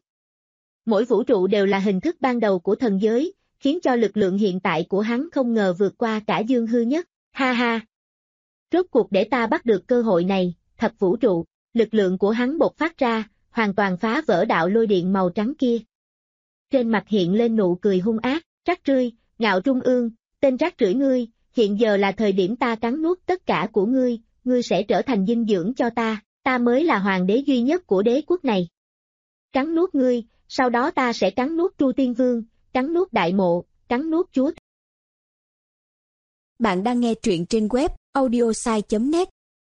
Mỗi vũ trụ đều là hình thức ban đầu của thần giới, khiến cho lực lượng hiện tại của hắn không ngờ vượt qua cả Dương Hư Nhất. Ha ha! Rốt cuộc để ta bắt được cơ hội này, thập vũ trụ, lực lượng của hắn bộc phát ra, hoàn toàn phá vỡ đạo lôi điện màu trắng kia. Trên mặt hiện lên nụ cười hung ác, rác rưởi, Ngạo Trung ương, tên rác rưởi ngươi, hiện giờ là thời điểm ta cắn nuốt tất cả của ngươi, ngươi sẽ trở thành dinh dưỡng cho ta, ta mới là hoàng đế duy nhất của đế quốc này. Cắn nuốt ngươi, sau đó ta sẽ cắn nuốt Tru Tiên Vương, cắn nuốt đại mộ, cắn nuốt chúa. Bạn đang nghe truyện trên web audiosai chấm net.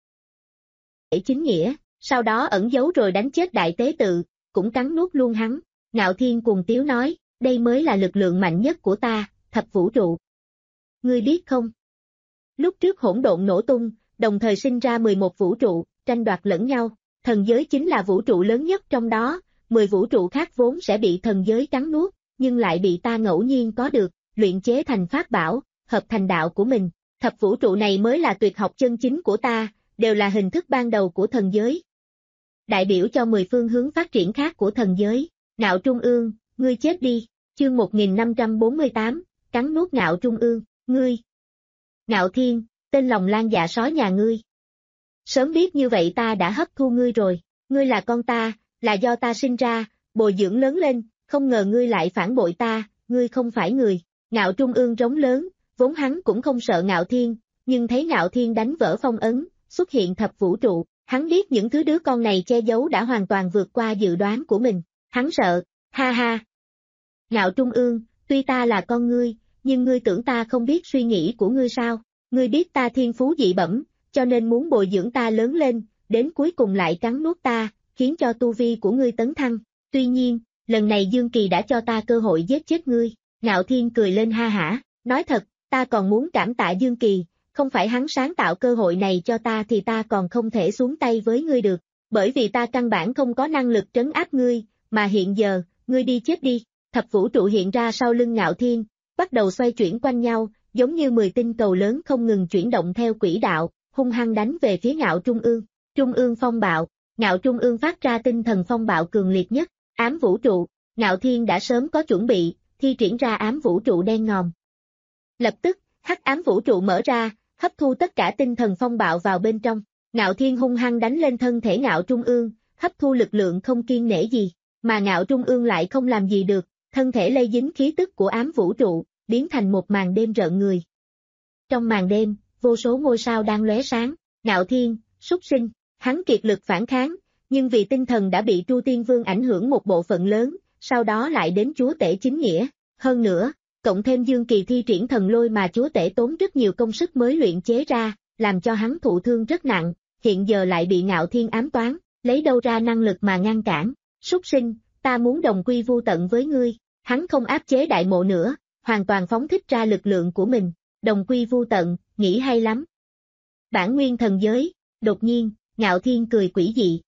Để chính nghĩa, sau đó ẩn giấu rồi đánh chết đại tế tự, cũng cắn nuốt luôn hắn. Ngạo Thiên cuồng tiếu nói, đây mới là lực lượng mạnh nhất của ta, thập vũ trụ. Ngươi biết không? Lúc trước hỗn độn nổ tung, đồng thời sinh ra mười một vũ trụ, tranh đoạt lẫn nhau, thần giới chính là vũ trụ lớn nhất trong đó, mười vũ trụ khác vốn sẽ bị thần giới cắn nuốt, nhưng lại bị ta ngẫu nhiên có được, luyện chế thành pháp bảo, hợp thành đạo của mình. Thập vũ trụ này mới là tuyệt học chân chính của ta, đều là hình thức ban đầu của thần giới. Đại biểu cho mười phương hướng phát triển khác của thần giới. Ngạo Trung ương, ngươi chết đi. Chương một nghìn năm trăm bốn mươi tám, cắn nuốt Ngạo Trung ương, ngươi. Ngạo Thiên, tên lòng lan dạ sói nhà ngươi. Sớm biết như vậy ta đã hấp thu ngươi rồi, ngươi là con ta, là do ta sinh ra, bồi dưỡng lớn lên, không ngờ ngươi lại phản bội ta, ngươi không phải người. Ngạo Trung ương rống lớn, vốn hắn cũng không sợ Ngạo Thiên, nhưng thấy Ngạo Thiên đánh vỡ phong ấn, xuất hiện thập vũ trụ, hắn biết những thứ đứa con này che giấu đã hoàn toàn vượt qua dự đoán của mình, hắn sợ, ha ha. Ngạo Trung ương, tuy ta là con ngươi, nhưng ngươi tưởng ta không biết suy nghĩ của ngươi sao, ngươi biết ta thiên phú dị bẩm, cho nên muốn bồi dưỡng ta lớn lên, đến cuối cùng lại cắn nuốt ta, khiến cho tu vi của ngươi tấn thăng, tuy nhiên, lần này Dương Kỳ đã cho ta cơ hội giết chết ngươi. Ngạo Thiên cười lên ha hả, nói thật, ta còn muốn cảm tạ Dương Kỳ, không phải hắn sáng tạo cơ hội này cho ta thì ta còn không thể xuống tay với ngươi được, bởi vì ta căn bản không có năng lực trấn áp ngươi, mà hiện giờ, ngươi đi chết đi. Thập vũ trụ hiện ra sau lưng Ngạo Thiên, bắt đầu xoay chuyển quanh nhau, giống như mười tinh cầu lớn không ngừng chuyển động theo quỹ đạo, hung hăng đánh về phía Ngạo Trung ương. Trung ương phong bạo, Ngạo Trung ương phát ra tinh thần phong bạo cường liệt nhất, ám vũ trụ, Ngạo Thiên đã sớm có chuẩn bị, thi triển ra ám vũ trụ đen ngòm. Lập tức, Hắc ám vũ trụ mở ra, hấp thu tất cả tinh thần phong bạo vào bên trong. Ngạo Thiên hung hăng đánh lên thân thể Ngạo Trung Ương, hấp thu lực lượng không kiêng nể gì, mà Ngạo Trung Ương lại không làm gì được, thân thể lây dính khí tức của ám vũ trụ, biến thành một màn đêm rợn người. Trong màn đêm, vô số ngôi sao đang lóe sáng, Ngạo Thiên, súc sinh, hắn kiệt lực phản kháng, nhưng vì tinh thần đã bị Tru Tiên Vương ảnh hưởng một bộ phận lớn, sau đó lại đến chúa tể chính nghĩa, hơn nữa, cộng thêm Dương Kỳ thi triển thần lôi mà chúa tể tốn rất nhiều công sức mới luyện chế ra, làm cho hắn thụ thương rất nặng, hiện giờ lại bị Ngạo Thiên ám toán, lấy đâu ra năng lực mà ngăn cản, súc sinh, ta muốn đồng quy vu tận với ngươi, hắn không áp chế đại mộ nữa, hoàn toàn phóng thích ra lực lượng của mình, đồng quy vu tận, nghĩ hay lắm. Bản nguyên thần giới, đột nhiên, Ngạo Thiên cười quỷ dị.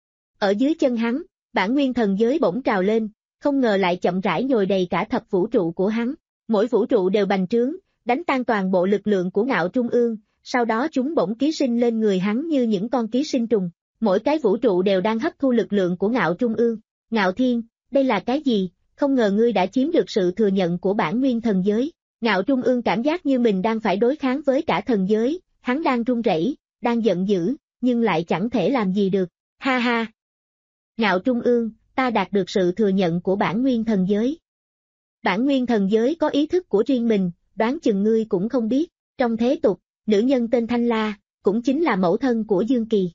Ở dưới chân hắn, bản nguyên thần giới bỗng trào lên, không ngờ lại chậm rãi nhồi đầy cả thập vũ trụ của hắn, mỗi vũ trụ đều bành trướng, đánh tan toàn bộ lực lượng của Ngạo Trung Ương, sau đó chúng bỗng ký sinh lên người hắn như những con ký sinh trùng, mỗi cái vũ trụ đều đang hấp thu lực lượng của Ngạo Trung Ương. Ngạo Thiên, đây là cái gì? Không ngờ ngươi đã chiếm được sự thừa nhận của bản nguyên thần giới. Ngạo Trung Ương cảm giác như mình đang phải đối kháng với cả thần giới, hắn đang run rẩy, đang giận dữ, nhưng lại chẳng thể làm gì được. Ha ha! Ngạo Trung Ương, ta đạt được sự thừa nhận của bản nguyên thần giới. Bản nguyên thần giới có ý thức của riêng mình, đoán chừng ngươi cũng không biết. Trong thế tục, nữ nhân tên Thanh La, cũng chính là mẫu thân của Dương Kỳ.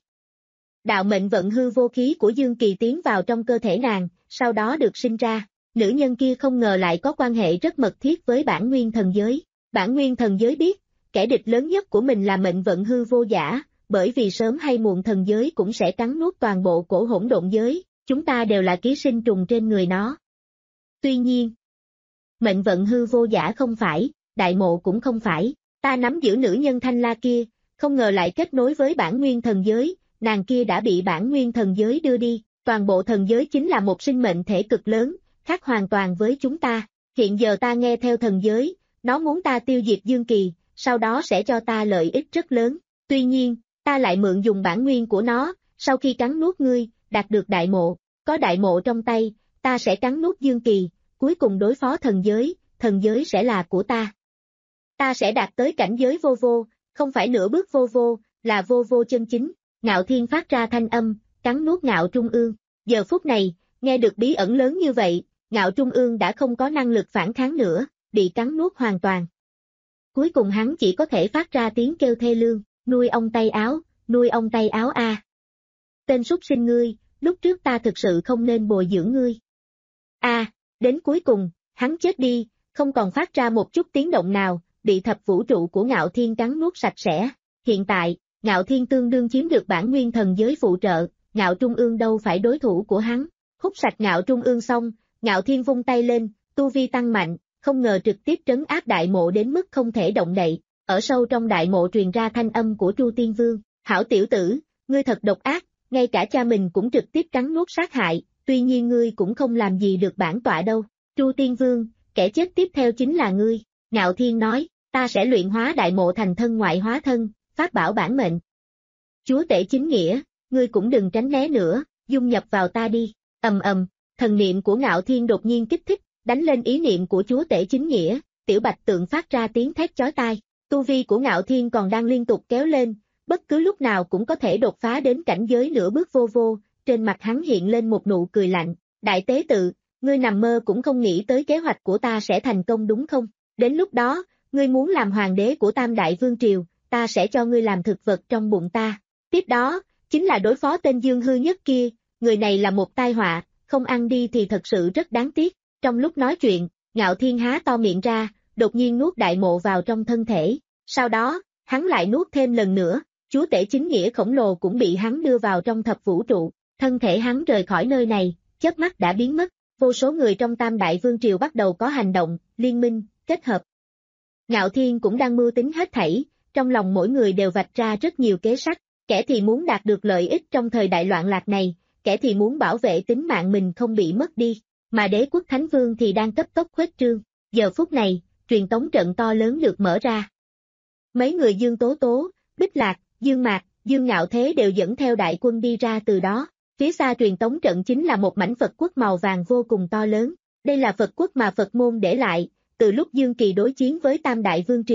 Đạo mệnh vận hư vô khí của Dương Kỳ tiến vào trong cơ thể nàng, sau đó được sinh ra. Nữ nhân kia không ngờ lại có quan hệ rất mật thiết với bản nguyên thần giới. Bản nguyên thần giới biết, kẻ địch lớn nhất của mình là mệnh vận hư vô giả, bởi vì sớm hay muộn thần giới cũng sẽ cắn nuốt toàn bộ cổ hỗn độn giới, chúng ta đều là ký sinh trùng trên người nó. Tuy nhiên, mệnh vận hư vô giả không phải, đại mộ cũng không phải, ta nắm giữ nữ nhân Thanh La kia, không ngờ lại kết nối với bản nguyên thần giới, nàng kia đã bị bản nguyên thần giới đưa đi, toàn bộ thần giới chính là một sinh mệnh thể cực lớn, khác hoàn toàn với chúng ta, hiện giờ ta nghe theo thần giới, nó muốn ta tiêu diệt Dương Kỳ, sau đó sẽ cho ta lợi ích rất lớn, tuy nhiên, ta lại mượn dùng bản nguyên của nó, sau khi cắn nuốt ngươi, đạt được đại mộ, có đại mộ trong tay, ta sẽ cắn nuốt Dương Kỳ, cuối cùng đối phó thần giới, thần giới sẽ là của ta. Ta sẽ đạt tới cảnh giới vô vô, không phải nửa bước vô vô, là vô vô chân chính. Ngạo Thiên phát ra thanh âm, cắn nuốt Ngạo Trung Ương. Giờ phút này, nghe được bí ẩn lớn như vậy, Ngạo Trung Ương đã không có năng lực phản kháng nữa, bị cắn nuốt hoàn toàn. Cuối cùng hắn chỉ có thể phát ra tiếng kêu thê lương, nuôi ông tay áo, nuôi ông tay áo a. À. Tên súc sinh ngươi, lúc trước ta thực sự không nên bồi dưỡng ngươi. A, à, đến cuối cùng, hắn chết đi, không còn phát ra một chút tiếng động nào, bị thập vũ trụ của Ngạo Thiên cắn nuốt sạch sẽ. Hiện tại, Ngạo Thiên tương đương chiếm được bản nguyên thần giới phụ trợ, Ngạo Trung Ương đâu phải đối thủ của hắn. Hút sạch Ngạo Trung Ương xong, Ngạo Thiên vung tay lên, tu vi tăng mạnh, không ngờ trực tiếp trấn áp đại mộ đến mức không thể động đậy. Ở sâu trong đại mộ truyền ra thanh âm của Tru Tiên Vương, hảo tiểu tử, ngươi thật độc ác, ngay cả cha mình cũng trực tiếp cắn nuốt sát hại, tuy nhiên ngươi cũng không làm gì được bản tọa đâu. Tru Tiên Vương, kẻ chết tiếp theo chính là ngươi. Ngạo Thiên nói, ta sẽ luyện hóa đại mộ thành thân ngoại hóa thân, pháp bảo bản mệnh. Chúa tể chính nghĩa, ngươi cũng đừng tránh né nữa, dung nhập vào ta đi. Ầm ầm, thần niệm của Ngạo Thiên đột nhiên kích thích, đánh lên ý niệm của chúa tể chính nghĩa, tiểu bạch tượng phát ra tiếng thét chói tai. Tu vi của Ngạo Thiên còn đang liên tục kéo lên, bất cứ lúc nào cũng có thể đột phá đến cảnh giới nửa bước vô vô, trên mặt hắn hiện lên một nụ cười lạnh. Đại tế tự, ngươi nằm mơ cũng không nghĩ tới kế hoạch của ta sẽ thành công đúng không? Đến lúc đó, ngươi muốn làm hoàng đế của Tam Đại Vương Triều, ta sẽ cho ngươi làm thực vật trong bụng ta. Tiếp đó, chính là đối phó tên Dương Hư Nhất kia, người này là một tai họa, không ăn đi thì thật sự rất đáng tiếc. Trong lúc nói chuyện, Ngạo Thiên há to miệng ra, đột nhiên nuốt đại mộ vào trong thân thể. Sau đó, hắn lại nuốt thêm lần nữa, chúa tể chính nghĩa khổng lồ cũng bị hắn đưa vào trong thập vũ trụ. Thân thể hắn rời khỏi nơi này, chớp mắt đã biến mất. Vô số người trong Tam Đại Vương Triều bắt đầu có hành động, liên minh, kết hợp. Ngạo Thiên cũng đang mưu tính hết thảy, trong lòng mỗi người đều vạch ra rất nhiều kế sách, kẻ thì muốn đạt được lợi ích trong thời đại loạn lạc này, kẻ thì muốn bảo vệ tính mạng mình không bị mất đi, mà đế quốc Thánh Vương thì đang cấp tốc khuếch trương. Giờ phút này, truyền tống trận to lớn được mở ra. Mấy người Dương Tố Tố, Bích Lạc, Dương Mạc, Dương Ngạo Thế đều dẫn theo đại quân đi ra từ đó. Phía xa truyền tống trận chính là một mảnh Phật quốc màu vàng vô cùng to lớn. Đây là Phật quốc mà Phật môn để lại, từ lúc Dương Kỳ đối chiến với Tam Đại Vương Triều,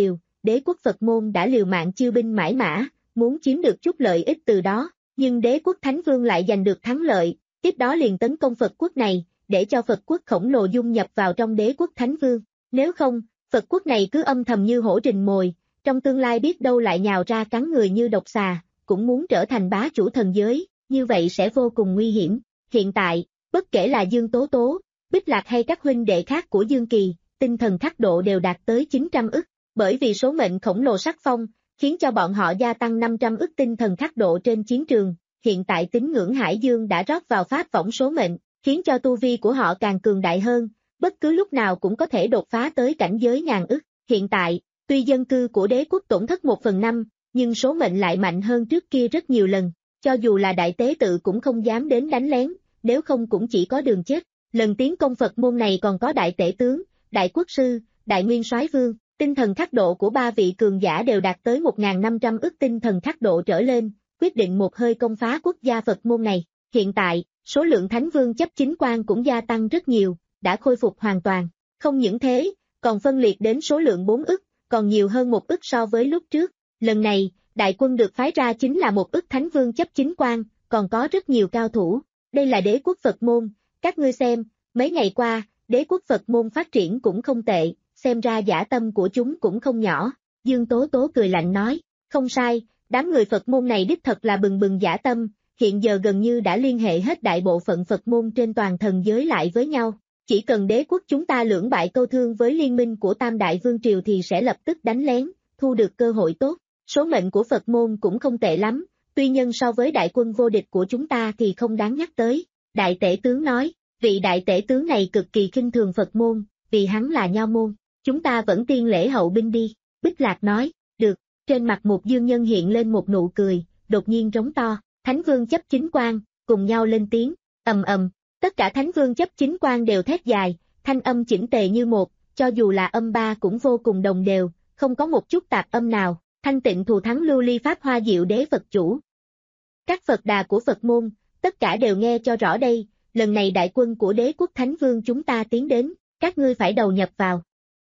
đế quốc Phật môn đã liều mạng chiêu binh mãi mã, muốn chiếm được chút lợi ích từ đó, nhưng đế quốc Thánh Vương lại giành được thắng lợi, tiếp đó liền tấn công Phật quốc này, để cho Phật quốc khổng lồ dung nhập vào trong đế quốc Thánh Vương. Nếu không, Phật quốc này cứ âm thầm như hổ rình mồi, trong tương lai biết đâu lại nhào ra cắn người như độc xà, cũng muốn trở thành bá chủ thần giới, như vậy sẽ vô cùng nguy hiểm. Hiện tại, bất kể là Dương Tố Tố, Bích Lạc hay các huynh đệ khác của Dương Kỳ, tinh thần khắc độ đều đạt tới chín trăm ức, bởi vì số mệnh khổng lồ sắc phong, khiến cho bọn họ gia tăng năm trăm ức tinh thần khắc độ trên chiến trường. Hiện tại tín ngưỡng Hải Dương đã rót vào pháp võng số mệnh, khiến cho tu vi của họ càng cường đại hơn, bất cứ lúc nào cũng có thể đột phá tới cảnh giới ngàn ức. Hiện tại, tuy dân cư của đế quốc tổn thất một phần năm, nhưng số mệnh lại mạnh hơn trước kia rất nhiều lần, cho dù là đại tế tự cũng không dám đến đánh lén, nếu không cũng chỉ có đường chết. Lần tiến công Phật môn này còn có đại tể tướng, đại quốc sư, đại nguyên soái vương, tinh thần khắc độ của ba vị cường giả đều đạt tới một nghìn năm trăm ức tinh thần khắc độ trở lên, quyết định một hơi công phá quốc gia Phật môn này. Hiện tại, số lượng thánh vương chấp chính quan cũng gia tăng rất nhiều, đã khôi phục hoàn toàn. Không những thế, còn phân liệt đến số lượng bốn ức, còn nhiều hơn một ức so với lúc trước. Lần này, đại quân được phái ra chính là một ức thánh vương chấp chính quan, còn có rất nhiều cao thủ. Đây là đế quốc Phật môn, các ngươi xem, mấy ngày qua, đế quốc Phật môn phát triển cũng không tệ, xem ra dã tâm của chúng cũng không nhỏ. Dương Tố Tố cười lạnh nói, không sai, đám người Phật môn này đích thật là bừng bừng dã tâm, hiện giờ gần như đã liên hệ hết đại bộ phận Phật môn trên toàn thần giới lại với nhau. Chỉ cần đế quốc chúng ta lưỡng bại câu thương với liên minh của Tam Đại Vương Triều thì sẽ lập tức đánh lén, thu được cơ hội tốt. Số mệnh của Phật môn cũng không tệ lắm, tuy nhiên so với đại quân vô địch của chúng ta thì không đáng nhắc tới. Đại tể tướng nói, vị đại tể tướng này cực kỳ khinh thường Phật môn, vì hắn là nho môn, chúng ta vẫn tiên lễ hậu binh đi. Bích Lạc nói, được, trên mặt một dương nhân hiện lên một nụ cười, đột nhiên trống to, Thánh Vương chấp chính quan, cùng nhau lên tiếng, ầm ầm, tất cả Thánh Vương chấp chính quan đều thét dài, thanh âm chỉnh tề như một, cho dù là âm ba cũng vô cùng đồng đều, không có một chút tạp âm nào. Thanh tịnh thù thắng lưu ly pháp hoa diệu đế Phật chủ. Các Phật đà của Phật môn, tất cả đều nghe cho rõ đây, lần này đại quân của đế quốc Thánh Vương chúng ta tiến đến, các ngươi phải đầu nhập vào.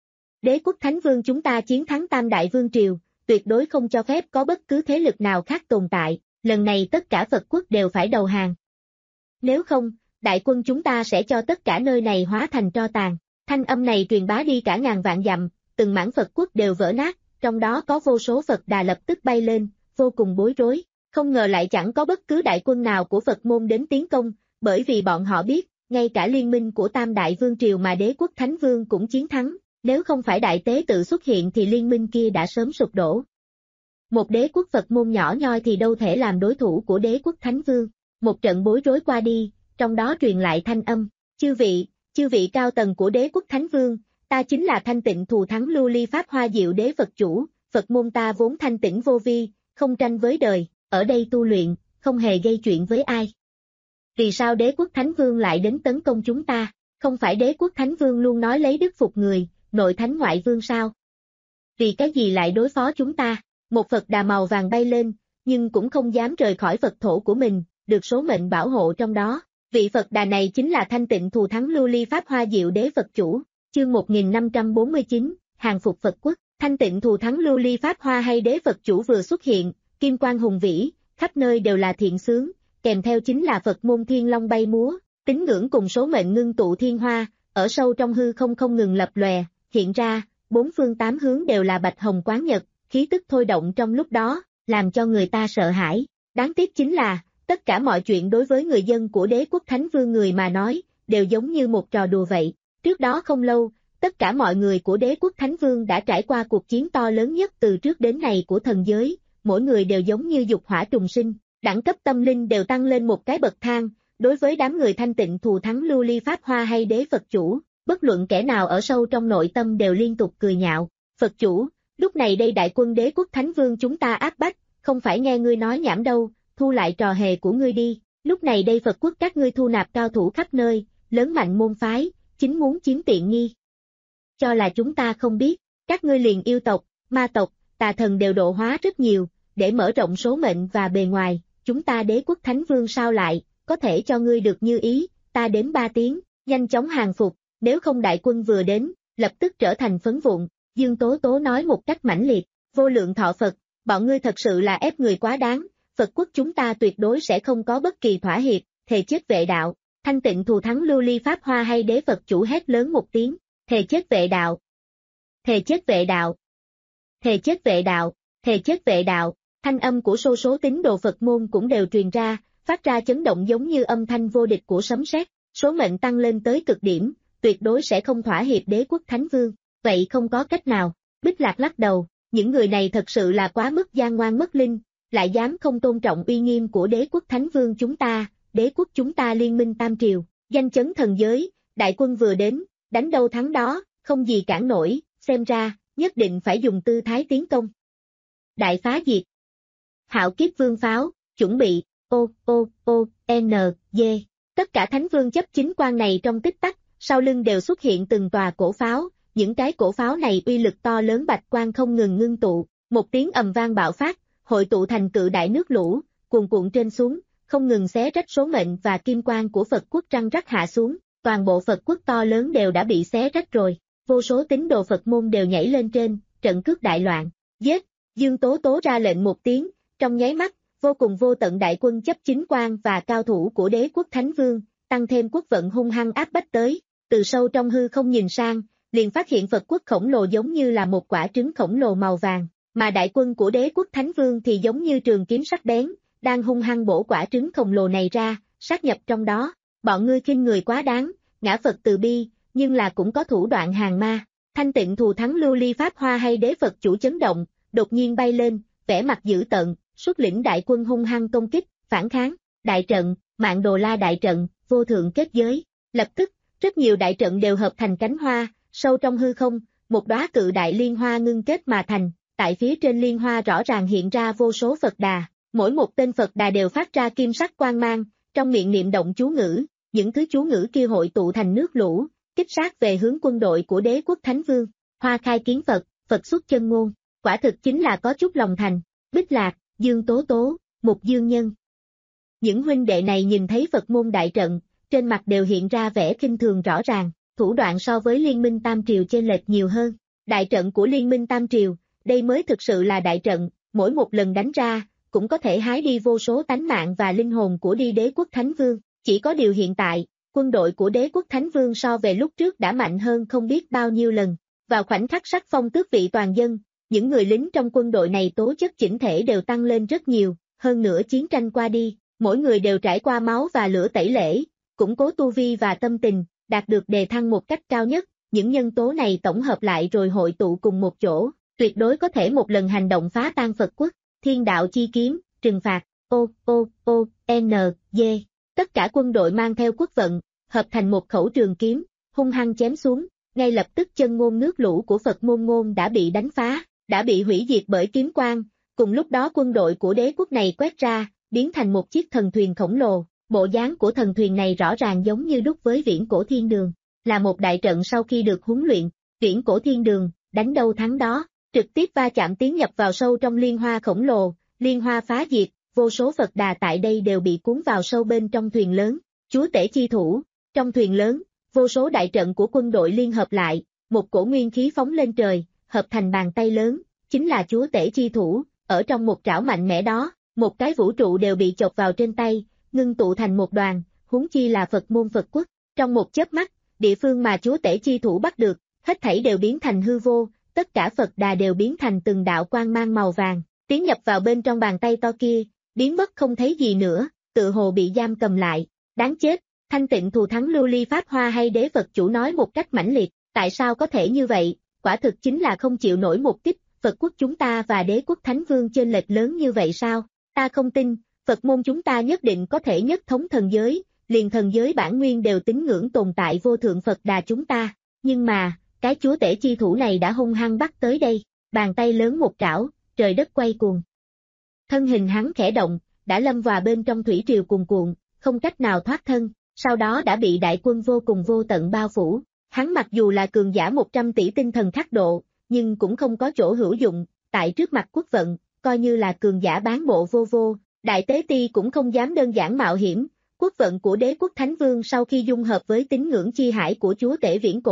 Đế quốc Thánh Vương chúng ta chiến thắng Tam Đại Vương Triều, tuyệt đối không cho phép có bất cứ thế lực nào khác tồn tại, lần này tất cả Phật quốc đều phải đầu hàng. Nếu không, đại quân chúng ta sẽ cho tất cả nơi này hóa thành tro tàn. Thanh âm này truyền bá đi cả ngàn vạn dặm, từng mảng Phật quốc đều vỡ nát. Trong đó có vô số Phật đà lập tức bay lên, vô cùng bối rối, không ngờ lại chẳng có bất cứ đại quân nào của Phật môn đến tiến công, bởi vì bọn họ biết, ngay cả liên minh của Tam Đại Vương Triều mà đế quốc Thánh Vương cũng chiến thắng, nếu không phải đại tế tự xuất hiện thì liên minh kia đã sớm sụp đổ. Một đế quốc Phật môn nhỏ nhoi thì đâu thể làm đối thủ của đế quốc Thánh Vương. Một trận bối rối qua đi, trong đó truyền lại thanh âm, chư vị, chư vị cao tầng của đế quốc Thánh Vương, ta chính là thanh tịnh thù thắng lưu ly pháp hoa diệu đế Phật chủ, Phật môn ta vốn thanh tịnh vô vi, không tranh với đời, ở đây tu luyện, không hề gây chuyện với ai. Vì sao đế quốc Thánh Vương lại đến tấn công chúng ta? Không phải đế quốc Thánh Vương luôn nói lấy đức phục người, nội thánh ngoại vương sao? Vì cái gì lại đối phó chúng ta? Một Phật đà màu vàng bay lên, nhưng cũng không dám rời khỏi Phật thổ của mình, được số mệnh bảo hộ trong đó. Vị Phật đà này chính là thanh tịnh thù thắng lưu ly pháp hoa diệu đế Phật chủ. Chương một nghìn năm trăm bốn mươi chín, hàng phục Phật quốc, thanh tịnh thù thắng lưu ly pháp hoa hay đế Phật chủ vừa xuất hiện, kim quang hùng vĩ, khắp nơi đều là thiện xướng, kèm theo chính là Phật môn thiên long bay múa, tín ngưỡng cùng số mệnh ngưng tụ thiên hoa, ở sâu trong hư không không ngừng lập lòe, hiện ra, bốn phương tám hướng đều là bạch hồng quán nhật, khí tức thôi động trong lúc đó, làm cho người ta sợ hãi. Đáng tiếc chính là, tất cả mọi chuyện đối với người dân của đế quốc Thánh Vương người mà nói, đều giống như một trò đùa vậy. Trước đó không lâu, tất cả mọi người của đế quốc Thánh Vương đã trải qua cuộc chiến to lớn nhất từ trước đến nay của thần giới, mỗi người đều giống như dục hỏa trùng sinh, đẳng cấp tâm linh đều tăng lên một cái bậc thang. Đối với đám người thanh tịnh thù thắng lưu ly pháp hoa hay đế Phật chủ, bất luận kẻ nào ở sâu trong nội tâm đều liên tục cười nhạo. Phật chủ, lúc này đây đại quân đế quốc Thánh Vương chúng ta áp bách, không phải nghe ngươi nói nhảm đâu, thu lại trò hề của ngươi đi, lúc này đây Phật quốc các ngươi thu nạp cao thủ khắp nơi, lớn mạnh môn phái, chính muốn chiếm tiện nghi. Cho là chúng ta không biết, các ngươi liền yêu tộc, ma tộc, tà thần đều độ hóa rất nhiều, để mở rộng số mệnh và bề ngoài, chúng ta đế quốc Thánh Vương sao lại, có thể cho ngươi được như ý, ta đến ba tiếng, nhanh chóng hàng phục, nếu không đại quân vừa đến, lập tức trở thành phấn vụn, Dương Tố Tố nói một cách mãnh liệt, vô lượng thọ Phật, bọn ngươi thật sự là ép người quá đáng, Phật quốc chúng ta tuyệt đối sẽ không có bất kỳ thỏa hiệp, thề chết vệ đạo. Thanh Tịnh Thù Thắng Lưu Ly Pháp Hoa hay Đế Phật chủ hét lớn một tiếng, thề chết vệ đạo. Thề chết vệ đạo. Thề chết vệ đạo, thề chết vệ đạo, thanh âm của số số tín đồ Phật môn cũng đều truyền ra, phát ra chấn động giống như âm thanh vô địch của sấm sét, số mệnh tăng lên tới cực điểm, tuyệt đối sẽ không thỏa hiệp Đế quốc Thánh Vương, vậy không có cách nào. Bích Lạc lắc đầu, những người này thật sự là quá mức gian ngoan mất linh, lại dám không tôn trọng uy nghiêm của Đế quốc Thánh Vương chúng ta, Đế quốc chúng ta liên minh tam triều, danh chấn thần giới, đại quân vừa đến, đánh đâu thắng đó, không gì cản nổi, xem ra, nhất định phải dùng tư thái tiến công. Đại phá diệt. Hạo kiếp vương pháo, chuẩn bị, ô, ô, ô, n, g. Tất cả thánh vương chấp chính quan này trong tích tắc, sau lưng đều xuất hiện từng tòa cổ pháo, những cái cổ pháo này uy lực to lớn bạch quang không ngừng ngưng tụ, một tiếng ầm vang bạo phát, hội tụ thành cự đại nước lũ, cuồn cuộn trên xuống, không ngừng xé rách số mệnh và kim quang của Phật quốc răng rắc hạ xuống, toàn bộ Phật quốc to lớn đều đã bị xé rách rồi, vô số tín đồ Phật môn đều nhảy lên trên, trận cước đại loạn, giết, Dương Tố Tố ra lệnh một tiếng, trong nháy mắt, vô cùng vô tận đại quân chấp chính quan và cao thủ của Đế quốc Thánh Vương, tăng thêm quốc vận hung hăng áp bách tới, từ sâu trong hư không nhìn sang, liền phát hiện Phật quốc khổng lồ giống như là một quả trứng khổng lồ màu vàng, mà đại quân của Đế quốc Thánh Vương thì giống như trường kiếm sắc bén, đang hung hăng bổ quả trứng khổng lồ này ra, sát nhập trong đó, bọn ngươi khinh người quá đáng, ngã Phật từ bi, nhưng là cũng có thủ đoạn hàng ma. Thanh Tịnh Thù Thắng Lưu Ly Pháp Hoa hay Đế Phật chủ chấn động, đột nhiên bay lên, vẻ mặt dữ tợn, xuất lĩnh đại quân hung hăng công kích, phản kháng, đại trận, Mạng Đồ La đại trận, vô thượng kết giới. Lập tức, rất nhiều đại trận đều hợp thành cánh hoa, sâu trong hư không, một đóa cự đại liên hoa ngưng kết mà thành, tại phía trên liên hoa rõ ràng hiện ra vô số Phật đà, mỗi một tên Phật đà đều phát ra kim sắc quang mang, trong miệng niệm động chú ngữ, những thứ chú ngữ kia hội tụ thành nước lũ, kích sát về hướng quân đội của Đế quốc Thánh Vương. Hoa khai kiến Phật, Phật xuất chân ngôn, quả thực chính là có chút lòng thành. Bích Lạc, Dương Tố Tố, Mục Dương Nhân. Những huynh đệ này nhìn thấy Phật môn đại trận, trên mặt đều hiện ra vẻ khinh thường rõ ràng, thủ đoạn so với Liên minh Tam Triều chênh lệch nhiều hơn. Đại trận của Liên minh Tam Triều, đây mới thực sự là đại trận, mỗi một lần đánh ra, cũng có thể hái đi vô số tánh mạng và linh hồn của đi Đế quốc Thánh Vương. Chỉ có điều hiện tại, quân đội của Đế quốc Thánh Vương so về lúc trước đã mạnh hơn không biết bao nhiêu lần. Vào khoảnh khắc sắc phong tước vị toàn dân, những người lính trong quân đội này tố chất chỉnh thể đều tăng lên rất nhiều, hơn nữa chiến tranh qua đi, mỗi người đều trải qua máu và lửa tẩy lễ, củng cố tu vi và tâm tình, đạt được đề thăng một cách cao nhất, những nhân tố này tổng hợp lại rồi hội tụ cùng một chỗ, tuyệt đối có thể một lần hành động phá tan Phật quốc. Thiên đạo chi kiếm, trừng phạt, ô, ô, ô, n, g. Tất cả quân đội mang theo quốc vận, hợp thành một khẩu trường kiếm, hung hăng chém xuống, ngay lập tức chân ngôn nước lũ của Phật môn ngôn đã bị đánh phá, đã bị hủy diệt bởi kiếm quang, cùng lúc đó quân đội của đế quốc này quét ra, biến thành một chiếc thần thuyền khổng lồ, bộ dáng của thần thuyền này rõ ràng giống như đúc với viễn cổ thiên đường, là một đại trận sau khi được huấn luyện, viễn cổ thiên đường, đánh đâu thắng đó, trực tiếp va chạm tiến nhập vào sâu trong liên hoa khổng lồ, liên hoa phá diệt, vô số Phật đà tại đây đều bị cuốn vào sâu bên trong thuyền lớn, chúa tể chi thủ, trong thuyền lớn, vô số đại trận của quân đội liên hợp lại, một cổ nguyên khí phóng lên trời, hợp thành bàn tay lớn, chính là chúa tể chi thủ, ở trong một trảo mạnh mẽ đó, một cái vũ trụ đều bị chộp vào trên tay, ngưng tụ thành một đoàn, huống chi là Phật môn Phật quốc, trong một chớp mắt, địa phương mà chúa tể chi thủ bắt được, hết thảy đều biến thành hư vô, tất cả Phật đà đều biến thành từng đạo quang mang màu vàng, tiến nhập vào bên trong bàn tay to kia, biến mất không thấy gì nữa, tự hồ bị giam cầm lại, đáng chết. Thanh Tịnh Thù Thắng Lưu Ly Pháp Hoa hay Đế Phật chủ nói một cách mãnh liệt, tại sao có thể như vậy, quả thực chính là không chịu nổi một kích, Phật quốc chúng ta và Đế quốc Thánh Vương chênh lệch lớn như vậy sao, ta không tin, Phật môn chúng ta nhất định có thể nhất thống thần giới, liền thần giới bản nguyên đều tín ngưỡng tồn tại vô thượng Phật đà chúng ta, nhưng mà, cái chúa tể chi thủ này đã hung hăng bắt tới đây, bàn tay lớn một trảo, trời đất quay cuồng. Thân hình hắn khẽ động, đã lâm vào bên trong thủy triều cuồn cuộn, không cách nào thoát thân. Sau đó đã bị đại quân vô cùng vô tận bao phủ, hắn mặc dù là cường giả một trăm tỷ tinh thần khắc độ, nhưng cũng không có chỗ hữu dụng, tại trước mặt quốc vận, coi như là cường giả bán bộ vô vô, đại tế ti cũng không dám đơn giản mạo hiểm, quốc vận của đế quốc Thánh Vương sau khi dung hợp với tín ngưỡng chi hải của chúa tể viễn cổ,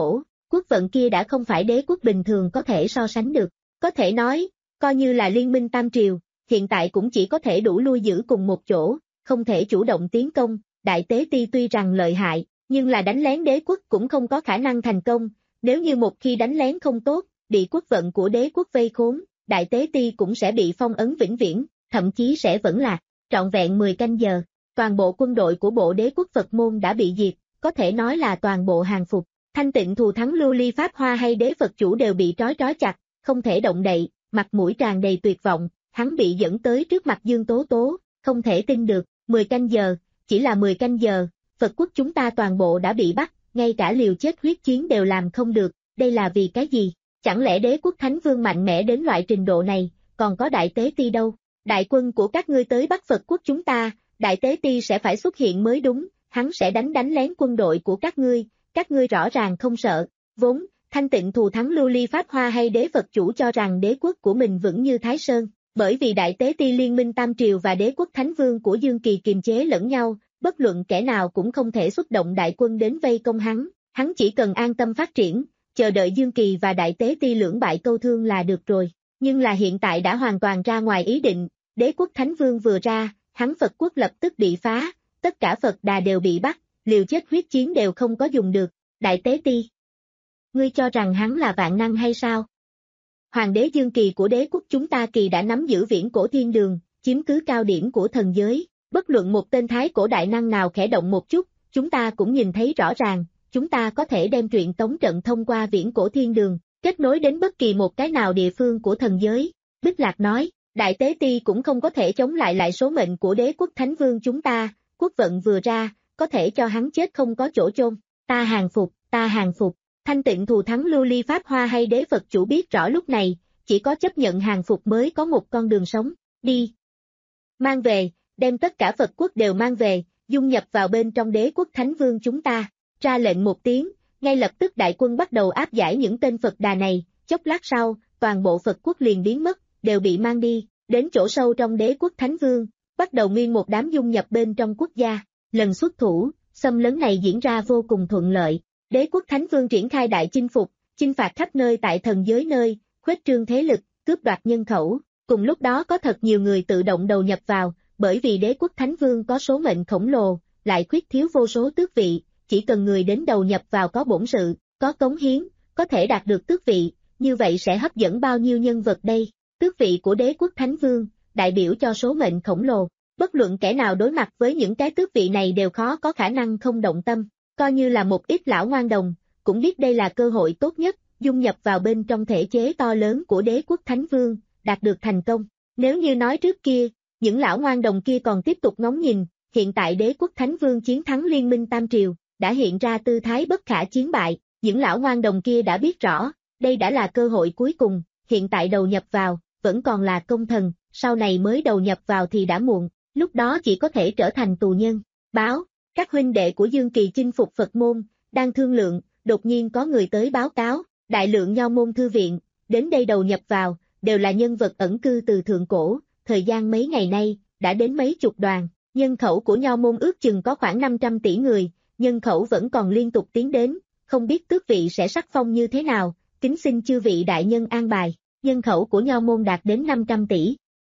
quốc vận kia đã không phải đế quốc bình thường có thể so sánh được. Có thể nói, coi như là liên minh tam triều, hiện tại cũng chỉ có thể đủ lui giữ cùng một chỗ, không thể chủ động tiến công. Đại Tế Ti tuy rằng lợi hại, nhưng là đánh lén đế quốc cũng không có khả năng thành công, nếu như một khi đánh lén không tốt, bị quốc vận của đế quốc vây khốn, Đại Tế Ti cũng sẽ bị phong ấn vĩnh viễn, thậm chí sẽ vẫn lạc. Trọn vẹn mười canh giờ, toàn bộ quân đội của bộ đế quốc Phật môn đã bị diệt, có thể nói là toàn bộ hàng phục. Thanh Tịnh thù thắng Lưu Ly Pháp Hoa hay đế Phật chủ đều bị trói trói chặt, không thể động đậy, mặt mũi tràn đầy tuyệt vọng, hắn bị dẫn tới trước mặt Dương Tố Tố, không thể tin được, mười canh giờ, chỉ là mười canh giờ, Phật quốc chúng ta toàn bộ đã bị bắt, ngay cả liều chết huyết chiến đều làm không được, đây là vì cái gì? Chẳng lẽ đế quốc Thánh Vương mạnh mẽ đến loại trình độ này, còn có Đại Tế Ti đâu? Đại quân của các ngươi tới bắt Phật quốc chúng ta, Đại Tế Ti sẽ phải xuất hiện mới đúng, hắn sẽ đánh đánh lén quân đội của các ngươi, các ngươi rõ ràng không sợ. Vốn, Thanh Tịnh thù thắng Lưu Ly Pháp Hoa hay đế Phật chủ cho rằng đế quốc của mình vững như Thái Sơn, bởi vì Đại Tế Ti liên minh Tam Triều và đế quốc Thánh Vương của Dương Kỳ kiềm chế lẫn nhau, bất luận kẻ nào cũng không thể xuất động đại quân đến vây công hắn, hắn chỉ cần an tâm phát triển, chờ đợi Dương Kỳ và Đại Tế Ti lưỡng bại câu thương là được rồi. Nhưng là hiện tại đã hoàn toàn ra ngoài ý định, đế quốc Thánh Vương vừa ra, hắn Phật quốc lập tức bị phá, tất cả Phật đà đều bị bắt, liều chết huyết chiến đều không có dùng được. Đại Tế Ti, ngươi cho rằng hắn là vạn năng hay sao? Hoàng đế Dương Kỳ của đế quốc chúng ta kỳ đã nắm giữ viễn cổ thiên đường, chiếm cứ cao điểm của thần giới, bất luận một tên thái cổ đại năng nào khẽ động một chút, chúng ta cũng nhìn thấy rõ ràng, chúng ta có thể đem truyện tống trận thông qua viễn cổ thiên đường, kết nối đến bất kỳ một cái nào địa phương của thần giới. Bích Lạc nói, Đại Tế Ti cũng không có thể chống lại lại số mệnh của đế quốc Thánh Vương chúng ta, quốc vận vừa ra, có thể cho hắn chết không có chỗ chôn. Ta hàng phục, ta hàng phục. Thanh Tịnh thù thắng Lưu Ly Pháp Hoa hay đế Phật chủ biết rõ lúc này, chỉ có chấp nhận hàng phục mới có một con đường sống. Đi, mang về, đem tất cả Phật quốc đều mang về, dung nhập vào bên trong đế quốc Thánh Vương chúng ta. Ra lệnh một tiếng, ngay lập tức đại quân bắt đầu áp giải những tên Phật đà này, chốc lát sau, toàn bộ Phật quốc liền biến mất, đều bị mang đi, đến chỗ sâu trong đế quốc Thánh Vương, bắt đầu nguyên một đám dung nhập bên trong quốc gia. Lần xuất thủ, xâm lấn này diễn ra vô cùng thuận lợi, đế quốc Thánh Vương triển khai đại chinh phục, chinh phạt khắp nơi tại thần giới nơi, khuếch trương thế lực, cướp đoạt nhân khẩu, cùng lúc đó có thật nhiều người tự động đầu nhập vào, bởi vì đế quốc Thánh Vương có số mệnh khổng lồ, lại khuyết thiếu vô số tước vị, chỉ cần người đến đầu nhập vào có bổn sự, có cống hiến, có thể đạt được tước vị, như vậy sẽ hấp dẫn bao nhiêu nhân vật đây? Tước vị của đế quốc Thánh Vương, đại biểu cho số mệnh khổng lồ, bất luận kẻ nào đối mặt với những cái tước vị này đều khó có khả năng không động tâm, coi như là một ít lão ngoan đồng, cũng biết đây là cơ hội tốt nhất, dung nhập vào bên trong thể chế to lớn của đế quốc Thánh Vương, đạt được thành công. Nếu như nói trước kia, những lão ngoan đồng kia còn tiếp tục ngóng nhìn, hiện tại đế quốc Thánh Vương chiến thắng liên minh Tam Triều, đã hiện ra tư thái bất khả chiến bại, những lão ngoan đồng kia đã biết rõ, đây đã là cơ hội cuối cùng, hiện tại đầu nhập vào, vẫn còn là công thần, sau này mới đầu nhập vào thì đã muộn, lúc đó chỉ có thể trở thành tù nhân. Báo, các huynh đệ của Dương Kỳ chinh phục Phật môn, đang thương lượng, đột nhiên có người tới báo cáo, đại lượng nho môn thư viện, đến đây đầu nhập vào, đều là nhân vật ẩn cư từ thượng cổ, thời gian mấy ngày nay, đã đến mấy chục đoàn, nhân khẩu của nho môn ước chừng có khoảng năm trăm tỷ người, nhân khẩu vẫn còn liên tục tiến đến, không biết tước vị sẽ sắc phong như thế nào, kính xin chư vị đại nhân an bài, nhân khẩu của nho môn đạt đến năm trăm tỷ.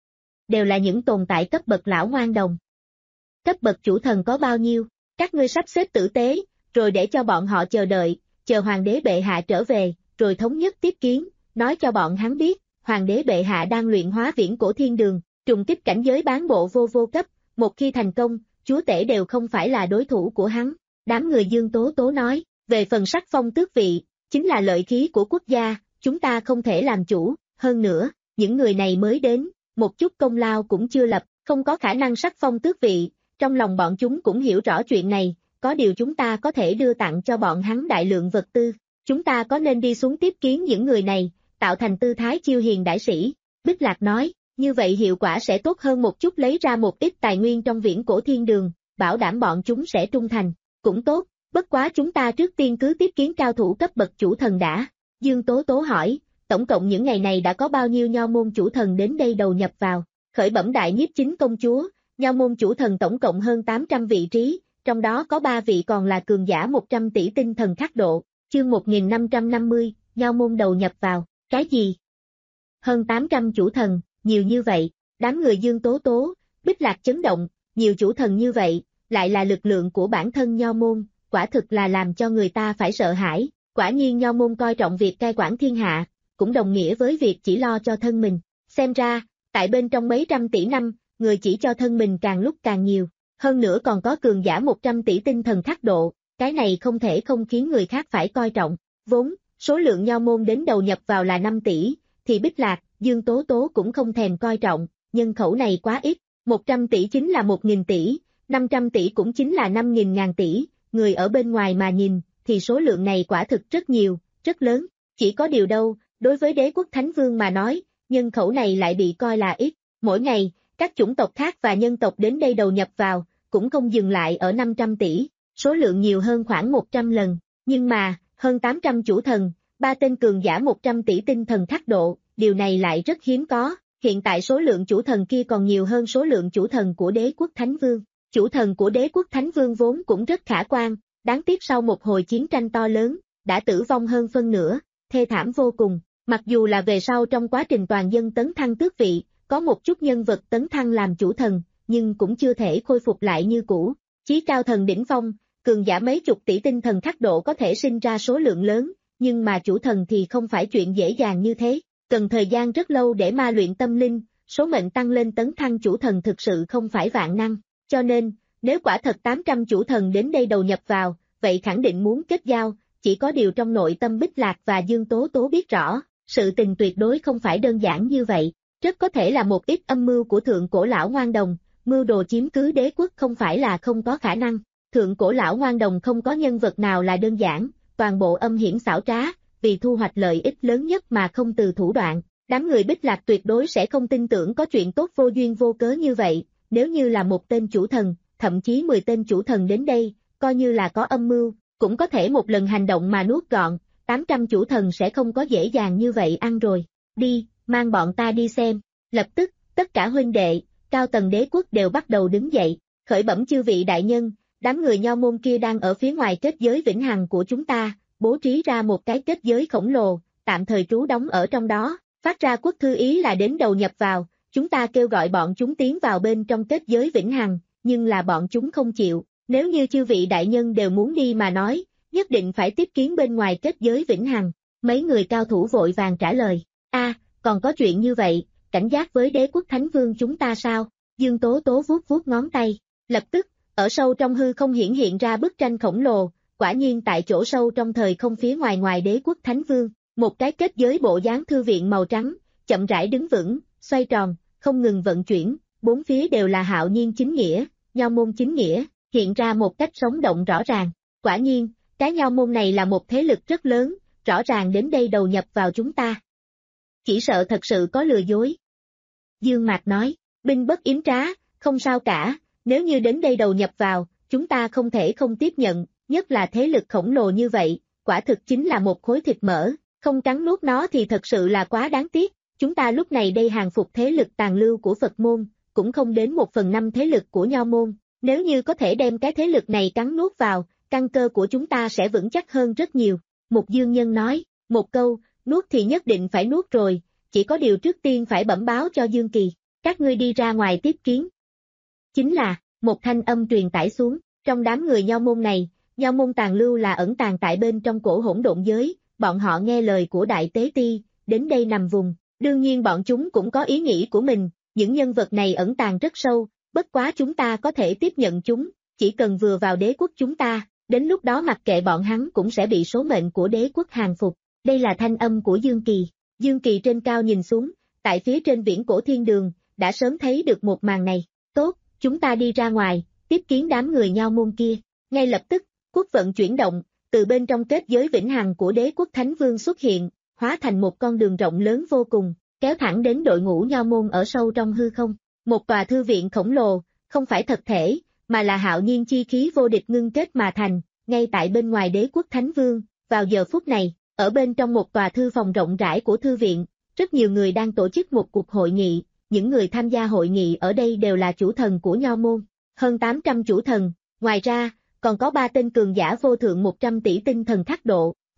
Đều là những tồn tại cấp bậc lão ngoan đồng. Cấp bậc chủ thần có bao nhiêu, các ngươi sắp xếp tử tế, rồi để cho bọn họ chờ đợi, chờ hoàng đế bệ hạ trở về, rồi thống nhất tiếp kiến, nói cho bọn hắn biết, hoàng đế bệ hạ đang luyện hóa viễn cổ thiên đường, trùng kích cảnh giới bán bộ vô vô cấp, một khi thành công, chúa tể đều không phải là đối thủ của hắn. Đám người Dương Tố Tố nói, về phần sắc phong tước vị, chính là lợi khí của quốc gia, chúng ta không thể làm chủ, hơn nữa, những người này mới đến, một chút công lao cũng chưa lập, không có khả năng sắc phong tước vị, trong lòng bọn chúng cũng hiểu rõ chuyện này, có điều chúng ta có thể đưa tặng cho bọn hắn đại lượng vật tư, chúng ta có nên đi xuống tiếp kiến những người này, tạo thành tư thái chiêu hiền đại sĩ. Bích Lạc nói, như vậy hiệu quả sẽ tốt hơn một chút, lấy ra một ít tài nguyên trong viễn cổ thiên đường, bảo đảm bọn chúng sẽ trung thành, cũng tốt, bất quá chúng ta trước tiên cứ tiếp kiến cao thủ cấp bậc chủ thần đã. Dương Tố Tố hỏi, tổng cộng những ngày này đã có bao nhiêu nho môn chủ thần đến đây đầu nhập vào, khởi bẩm đại nhiếp chính công chúa, nho môn chủ thần tổng cộng hơn tám trăm vị trí, trong đó có ba vị còn là cường giả một trăm tỷ tinh thần khắc độ, Chương một nghìn năm trăm năm mươi, Nho môn đầu nhập vào, cái gì? Hơn tám trăm chủ thần, nhiều như vậy, đám người Dương Tố Tố, Bích Lạc chấn động, nhiều chủ thần như vậy, lại là lực lượng của bản thân Nho môn, quả thực là làm cho người ta phải sợ hãi, quả nhiên Nho môn coi trọng việc cai quản thiên hạ, cũng đồng nghĩa với việc chỉ lo cho thân mình, xem ra, tại bên trong mấy trăm tỷ năm, người chỉ cho thân mình càng lúc càng nhiều, hơn nữa còn có cường giả một trăm tỷ tinh thần thác độ, cái này không thể không khiến người khác phải coi trọng, vốn, số lượng Nho môn đến đầu nhập vào là năm tỷ, thì Bích Lạc, Dương Tố Tố cũng không thèm coi trọng, nhân khẩu này quá ít, một trăm tỷ chính là một nghìn tỷ, năm trăm tỷ cũng chính là năm nghìn ngàn tỷ, người ở bên ngoài mà nhìn, thì số lượng này quả thực rất nhiều, rất lớn, chỉ có điều đâu, đối với đế quốc Thánh Vương mà nói, nhân khẩu này lại bị coi là ít, mỗi ngày, các chủng tộc khác và nhân tộc đến đây đầu nhập vào, cũng không dừng lại ở năm trăm tỷ, số lượng nhiều hơn khoảng một trăm lần, nhưng mà, hơn tám trăm chủ thần, ba tên cường giả một trăm tỷ tinh thần thác độ, điều này lại rất hiếm có, hiện tại số lượng chủ thần kia còn nhiều hơn số lượng chủ thần của đế quốc Thánh Vương, chủ thần của đế quốc Thánh Vương vốn cũng rất khả quan, đáng tiếc sau một hồi chiến tranh to lớn, đã tử vong hơn phân nửa, thê thảm vô cùng, mặc dù là về sau trong quá trình toàn dân tấn thăng tước vị, có một chút nhân vật tấn thăng làm chủ thần, nhưng cũng chưa thể khôi phục lại như cũ, chí cao thần đỉnh phong, cường giả mấy chục tỷ tinh thần thác độ có thể sinh ra số lượng lớn, nhưng mà chủ thần thì không phải chuyện dễ dàng như thế, cần thời gian rất lâu để ma luyện tâm linh, số mệnh tăng lên tấn thăng chủ thần thực sự không phải vạn năng, cho nên, nếu quả thật tám trăm chủ thần đến đây đầu nhập vào, vậy khẳng định muốn kết giao, chỉ có điều trong nội tâm Bích Lạc và Dương Tố Tố biết rõ, sự tình tuyệt đối không phải đơn giản như vậy, rất có thể là một ít âm mưu của thượng cổ lão ngoan đồng, mưu đồ chiếm cứ đế quốc không phải là không có khả năng, thượng cổ lão ngoan đồng không có nhân vật nào là đơn giản, toàn bộ âm hiểm xảo trá, vì thu hoạch lợi ích lớn nhất mà không từ thủ đoạn, đám người Bích Lạc tuyệt đối sẽ không tin tưởng có chuyện tốt vô duyên vô cớ như vậy, nếu như là một tên chủ thần, thậm chí mười tên chủ thần đến đây, coi như là có âm mưu, cũng có thể một lần hành động mà nuốt gọn, tám trăm chủ thần sẽ không có dễ dàng như vậy ăn rồi, đi, mang bọn ta đi xem, lập tức, tất cả huynh đệ, cao tầng đế quốc đều bắt đầu đứng dậy, khởi bẩm chư vị đại nhân, đám người Nho môn kia đang ở phía ngoài kết giới vĩnh hằng của chúng ta, bố trí ra một cái kết giới khổng lồ, tạm thời trú đóng ở trong đó, phát ra quốc thư ý là đến đầu nhập vào, chúng ta kêu gọi bọn chúng tiến vào bên trong kết giới vĩnh hằng, nhưng là bọn chúng không chịu, nếu như chư vị đại nhân đều muốn đi mà nói, nhất định phải tiếp kiến bên ngoài kết giới vĩnh hằng, mấy người cao thủ vội vàng trả lời, a, còn có chuyện như vậy, cảnh giác với đế quốc Thánh Vương chúng ta sao, Dương Tố Tố vuốt vuốt ngón tay, lập tức, ở sâu trong hư không hiển hiện ra bức tranh khổng lồ, quả nhiên tại chỗ sâu trong thời không phía ngoài ngoài đế quốc Thánh Vương, một cái kết giới bộ dáng thư viện màu trắng, chậm rãi đứng vững, xoay tròn, không ngừng vận chuyển, bốn phía đều là hạo nhiên chính nghĩa, Nho môn chính nghĩa, hiện ra một cách sống động rõ ràng, quả nhiên, cái Nho môn này là một thế lực rất lớn, rõ ràng đến đây đầu nhập vào chúng ta. Chỉ sợ thật sự có lừa dối. Dương Mạc nói, binh bất yếm trá, không sao cả, nếu như đến đây đầu nhập vào, chúng ta không thể không tiếp nhận, nhất là thế lực khổng lồ như vậy, quả thực chính là một khối thịt mỡ, không cắn nuốt nó thì thật sự là quá đáng tiếc, chúng ta lúc này đây hàng phục thế lực tàn lưu của Phật môn, cũng không đến một phần năm thế lực của Nho môn, nếu như có thể đem cái thế lực này cắn nuốt vào, căn cơ của chúng ta sẽ vững chắc hơn rất nhiều, Mục Dương Nhân nói, một câu, nuốt thì nhất định phải nuốt rồi, chỉ có điều trước tiên phải bẩm báo cho Dương Kỳ, các ngươi đi ra ngoài tiếp kiến. Chính là, một thanh âm truyền tải xuống, trong đám người Nho môn này, Nho môn tàn lưu là ẩn tàng tại bên trong cổ hỗn độn giới, bọn họ nghe lời của Đại Tế Ti, đến đây nằm vùng, đương nhiên bọn chúng cũng có ý nghĩ của mình, những nhân vật này ẩn tàng rất sâu, bất quá chúng ta có thể tiếp nhận chúng, chỉ cần vừa vào đế quốc chúng ta, đến lúc đó mặc kệ bọn hắn cũng sẽ bị số mệnh của đế quốc hàng phục, đây là thanh âm của Dương Kỳ, Dương Kỳ trên cao nhìn xuống, tại phía trên viễn cổ thiên đường, đã sớm thấy được một màn này, tốt, chúng ta đi ra ngoài, tiếp kiến đám người Nho môn kia, ngay lập tức, quốc vận chuyển động, từ bên trong kết giới vĩnh hằng của đế quốc Thánh Vương xuất hiện, hóa thành một con đường rộng lớn vô cùng, kéo thẳng đến đội ngũ Nho môn ở sâu trong hư không, một tòa thư viện khổng lồ, không phải thật thể, mà là hạo nhiên chi khí vô địch ngưng kết mà thành, ngay tại bên ngoài đế quốc Thánh Vương, vào giờ phút này, ở bên trong một tòa thư phòng rộng rãi của thư viện, rất nhiều người đang tổ chức một cuộc hội nghị, những người tham gia hội nghị ở đây đều là chủ thần của Nho môn, hơn tám trăm chủ thần, ngoài ra, còn có ba tên cường giả vô thượng một trăm tỷ tinh thần thác độ,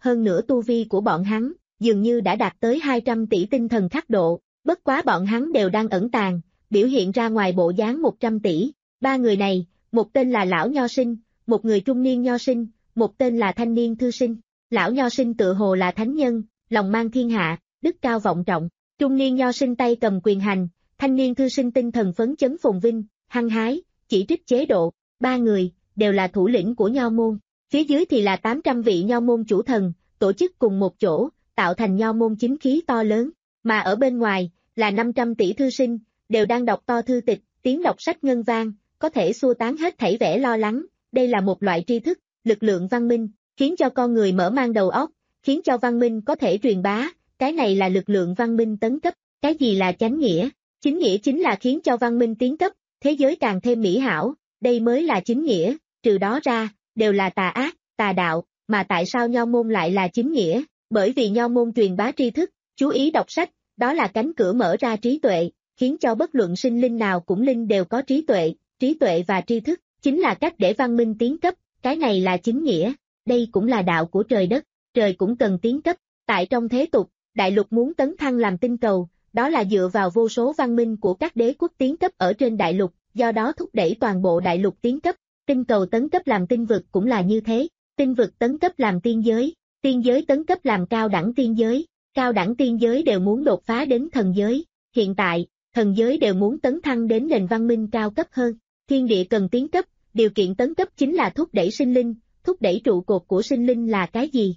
hơn nữa tu vi của bọn hắn, dường như đã đạt tới hai trăm tỷ tinh thần khắc độ, bất quá bọn hắn đều đang ẩn tàng, biểu hiện ra ngoài bộ dáng một trăm tỷ. Ba người này, một tên là lão nho sinh, một người trung niên nho sinh, một tên là thanh niên thư sinh. Lão nho sinh tự hồ là thánh nhân, lòng mang thiên hạ, đức cao vọng trọng. Trung niên nho sinh tay cầm quyền hành, thanh niên thư sinh tinh thần phấn chấn phồn vinh, hăng hái, chỉ trích chế độ. Ba người, đều là thủ lĩnh của nho môn. Phía dưới thì là tám trăm vị nho môn chủ thần, tổ chức cùng một chỗ, tạo thành nho môn chính khí to lớn. Mà ở bên ngoài, là năm trăm tỷ thư sinh, đều đang đọc to thư tịch, tiếng đọc sách ngân vang, có thể xua tán hết thảy vẻ lo lắng. Đây là một loại tri thức, lực lượng văn minh, khiến cho con người mở mang đầu óc, khiến cho văn minh có thể truyền bá, cái này là lực lượng văn minh tấn cấp. Cái gì là chánh nghĩa? Chính nghĩa chính là khiến cho văn minh tiến cấp, thế giới càng thêm mỹ hảo, đây mới là chính nghĩa, trừ đó ra, đều là tà ác, tà đạo, mà tại sao nho môn lại là chính nghĩa? Bởi vì nho môn truyền bá tri thức, chú ý đọc sách, đó là cánh cửa mở ra trí tuệ, khiến cho bất luận sinh linh nào cũng linh đều có trí tuệ, trí tuệ và tri thức, chính là cách để văn minh tiến cấp, cái này là chính nghĩa, đây cũng là đạo của trời đất, trời cũng cần tiến cấp, tại trong thế tục, đại lục muốn tấn thăng làm tinh cầu, đó là dựa vào vô số văn minh của các đế quốc tiến cấp ở trên đại lục, do đó thúc đẩy toàn bộ đại lục tiến cấp, tinh cầu tấn cấp làm tinh vực cũng là như thế, tinh vực tấn cấp làm tiên giới, tiên giới tấn cấp làm cao đẳng tiên giới, cao đẳng tiên giới đều muốn đột phá đến thần giới, hiện tại, thần giới đều muốn tấn thăng đến nền văn minh cao cấp hơn, thiên địa cần tiến cấp, điều kiện tấn cấp chính là thúc đẩy sinh linh, thúc đẩy trụ cột của sinh linh là cái gì?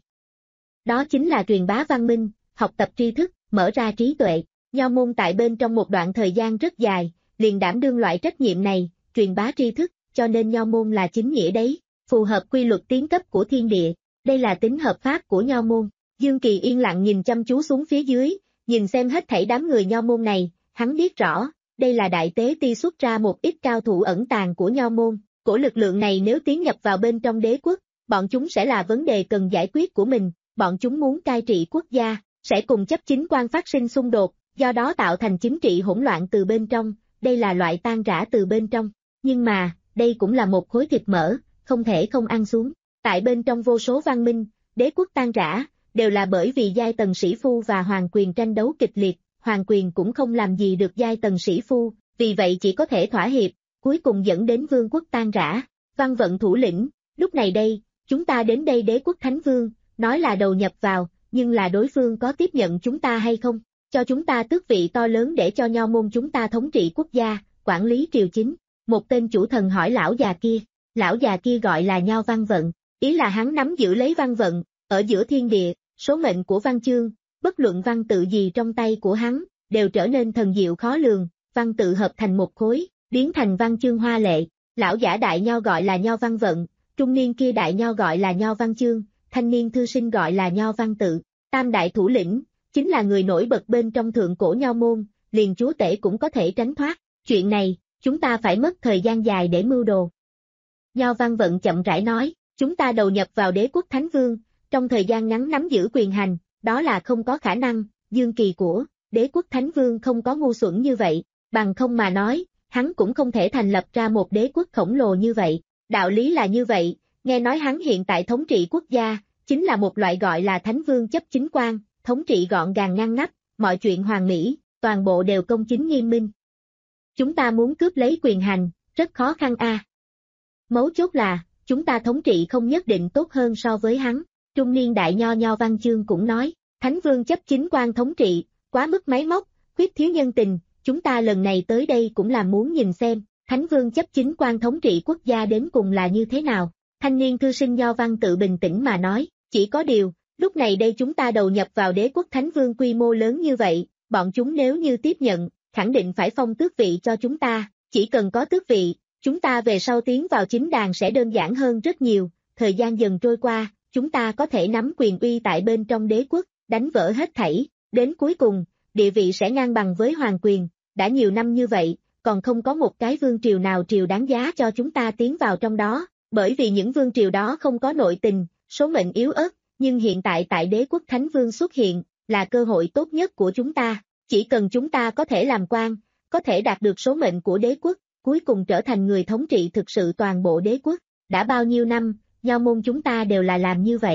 Đó chính là truyền bá văn minh, học tập tri thức, mở ra trí tuệ. Nho môn tại bên trong một đoạn thời gian rất dài, liền đảm đương loại trách nhiệm này, truyền bá tri thức, cho nên nho môn là chính nghĩa đấy, phù hợp quy luật tiến cấp của thiên địa, đây là tính hợp pháp của nho môn. Dương Kỳ yên lặng nhìn chăm chú xuống phía dưới, nhìn xem hết thảy đám người nho môn này, hắn biết rõ, đây là đại tế ti xuất ra một ít cao thủ ẩn tàng của nho môn, của lực lượng này nếu tiến nhập vào bên trong đế quốc, bọn chúng sẽ là vấn đề cần giải quyết của mình, bọn chúng muốn cai trị quốc gia, sẽ cùng chấp chính quan phát sinh xung đột, do đó tạo thành chính trị hỗn loạn từ bên trong, đây là loại tan rã từ bên trong, nhưng mà, đây cũng là một khối thịt mỡ, không thể không ăn xuống, tại bên trong vô số văn minh, đế quốc tan rã, đều là bởi vì giai tầng sĩ phu và hoàng quyền tranh đấu kịch liệt, hoàng quyền cũng không làm gì được giai tầng sĩ phu, vì vậy chỉ có thể thỏa hiệp, cuối cùng dẫn đến vương quốc tan rã. Văn vận thủ lĩnh, lúc này đây, chúng ta đến đây đế quốc thánh vương, nói là đầu nhập vào, nhưng là đối phương có tiếp nhận chúng ta hay không? Cho chúng ta tước vị to lớn để cho nho môn chúng ta thống trị quốc gia, quản lý triều chính. Một tên chủ thần hỏi lão già kia, lão già kia gọi là Nho Văn Vận, ý là hắn nắm giữ lấy văn vận, ở giữa thiên địa, số mệnh của văn chương, bất luận văn tự gì trong tay của hắn, đều trở nên thần diệu khó lường, văn tự hợp thành một khối, biến thành văn chương hoa lệ. Lão giả đại nho gọi là Nho Văn Vận, trung niên kia đại nho gọi là Nho Văn Chương, thanh niên thư sinh gọi là Nho Văn Tự, tam đại thủ lĩnh, chính là người nổi bật bên trong thượng cổ nho môn, liền chúa tể cũng có thể tránh thoát, chuyện này, chúng ta phải mất thời gian dài để mưu đồ. Nho Văn Vận chậm rãi nói, chúng ta đầu nhập vào đế quốc thánh vương, trong thời gian ngắn nắm giữ quyền hành, đó là không có khả năng, Dương Kỳ của đế quốc thánh vương không có ngu xuẩn như vậy, bằng không mà nói, hắn cũng không thể thành lập ra một đế quốc khổng lồ như vậy, đạo lý là như vậy, nghe nói hắn hiện tại thống trị quốc gia, chính là một loại gọi là thánh vương chấp chính quan, thống trị gọn gàng ngăn nắp, mọi chuyện hoàn mỹ, toàn bộ đều công chính nghiêm minh. Chúng ta muốn cướp lấy quyền hành, rất khó khăn a. À. Mấu chốt là, chúng ta thống trị không nhất định tốt hơn so với hắn, trung niên đại nho Nho Văn Chương cũng nói, thánh vương chấp chính quan thống trị, quá mức máy móc, khuyết thiếu nhân tình, chúng ta lần này tới đây cũng là muốn nhìn xem, thánh vương chấp chính quan thống trị quốc gia đến cùng là như thế nào. Thanh niên thư sinh Nho Văn Tự bình tĩnh mà nói, chỉ có điều, lúc này đây chúng ta đầu nhập vào đế quốc thánh vương quy mô lớn như vậy, bọn chúng nếu như tiếp nhận, khẳng định phải phong tước vị cho chúng ta, chỉ cần có tước vị, chúng ta về sau tiến vào chính đàn sẽ đơn giản hơn rất nhiều, thời gian dần trôi qua, chúng ta có thể nắm quyền uy tại bên trong đế quốc, đánh vỡ hết thảy, đến cuối cùng, địa vị sẽ ngang bằng với hoàng quyền, đã nhiều năm như vậy, còn không có một cái vương triều nào triều đáng giá cho chúng ta tiến vào trong đó, bởi vì những vương triều đó không có nội tình, số mệnh yếu ớt, nhưng hiện tại tại đế quốc thánh vương xuất hiện, là cơ hội tốt nhất của chúng ta, chỉ cần chúng ta có thể làm quan, có thể đạt được số mệnh của đế quốc, cuối cùng trở thành người thống trị thực sự toàn bộ đế quốc, đã bao nhiêu năm, nho môn chúng ta đều là làm như vậy,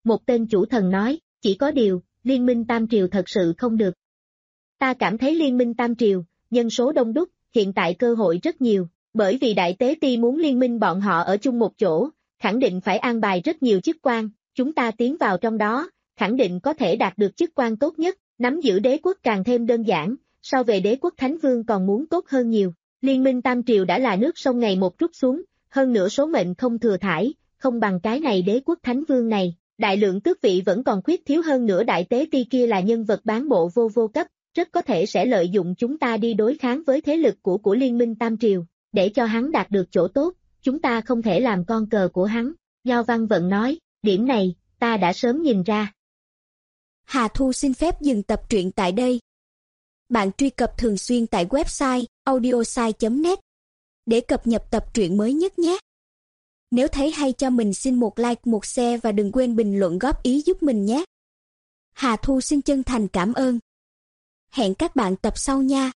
Một tên chủ thần nói, chỉ có điều, Liên minh Tam Triều thật sự không được. Ta cảm thấy Liên minh Tam Triều, nhân số đông đúc, hiện tại cơ hội rất nhiều, bởi vì Đại Tế Ti muốn liên minh bọn họ ở chung một chỗ, khẳng định phải an bài rất nhiều chức quan, chúng ta tiến vào trong đó, khẳng định có thể đạt được chức quan tốt nhất, nắm giữ đế quốc càng thêm đơn giản, so về đế quốc Thánh Vương còn muốn tốt hơn nhiều. Liên minh Tam Triều đã là nước sông ngày một rút xuống, hơn nữa số mệnh không thừa thãi, không bằng cái này đế quốc Thánh Vương này, đại lượng tước vị vẫn còn khuyết thiếu hơn nữa. Đại Tế Ti kia là nhân vật bán bộ vô vô cấp, rất có thể sẽ lợi dụng chúng ta đi đối kháng với thế lực của của Liên minh Tam Triều, để cho hắn đạt được chỗ tốt, chúng ta không thể làm con cờ của hắn. Nho Văn Vận nói, điểm này, ta đã sớm nhìn ra. Hà Thu xin phép dừng tập truyện tại đây. Bạn truy cập thường xuyên tại website audiosai chấm net để cập nhật tập truyện mới nhất nhé. Nếu thấy hay cho mình xin một like, một share và đừng quên bình luận góp ý giúp mình nhé. Hà Thu xin chân thành cảm ơn. Hẹn các bạn tập sau nha.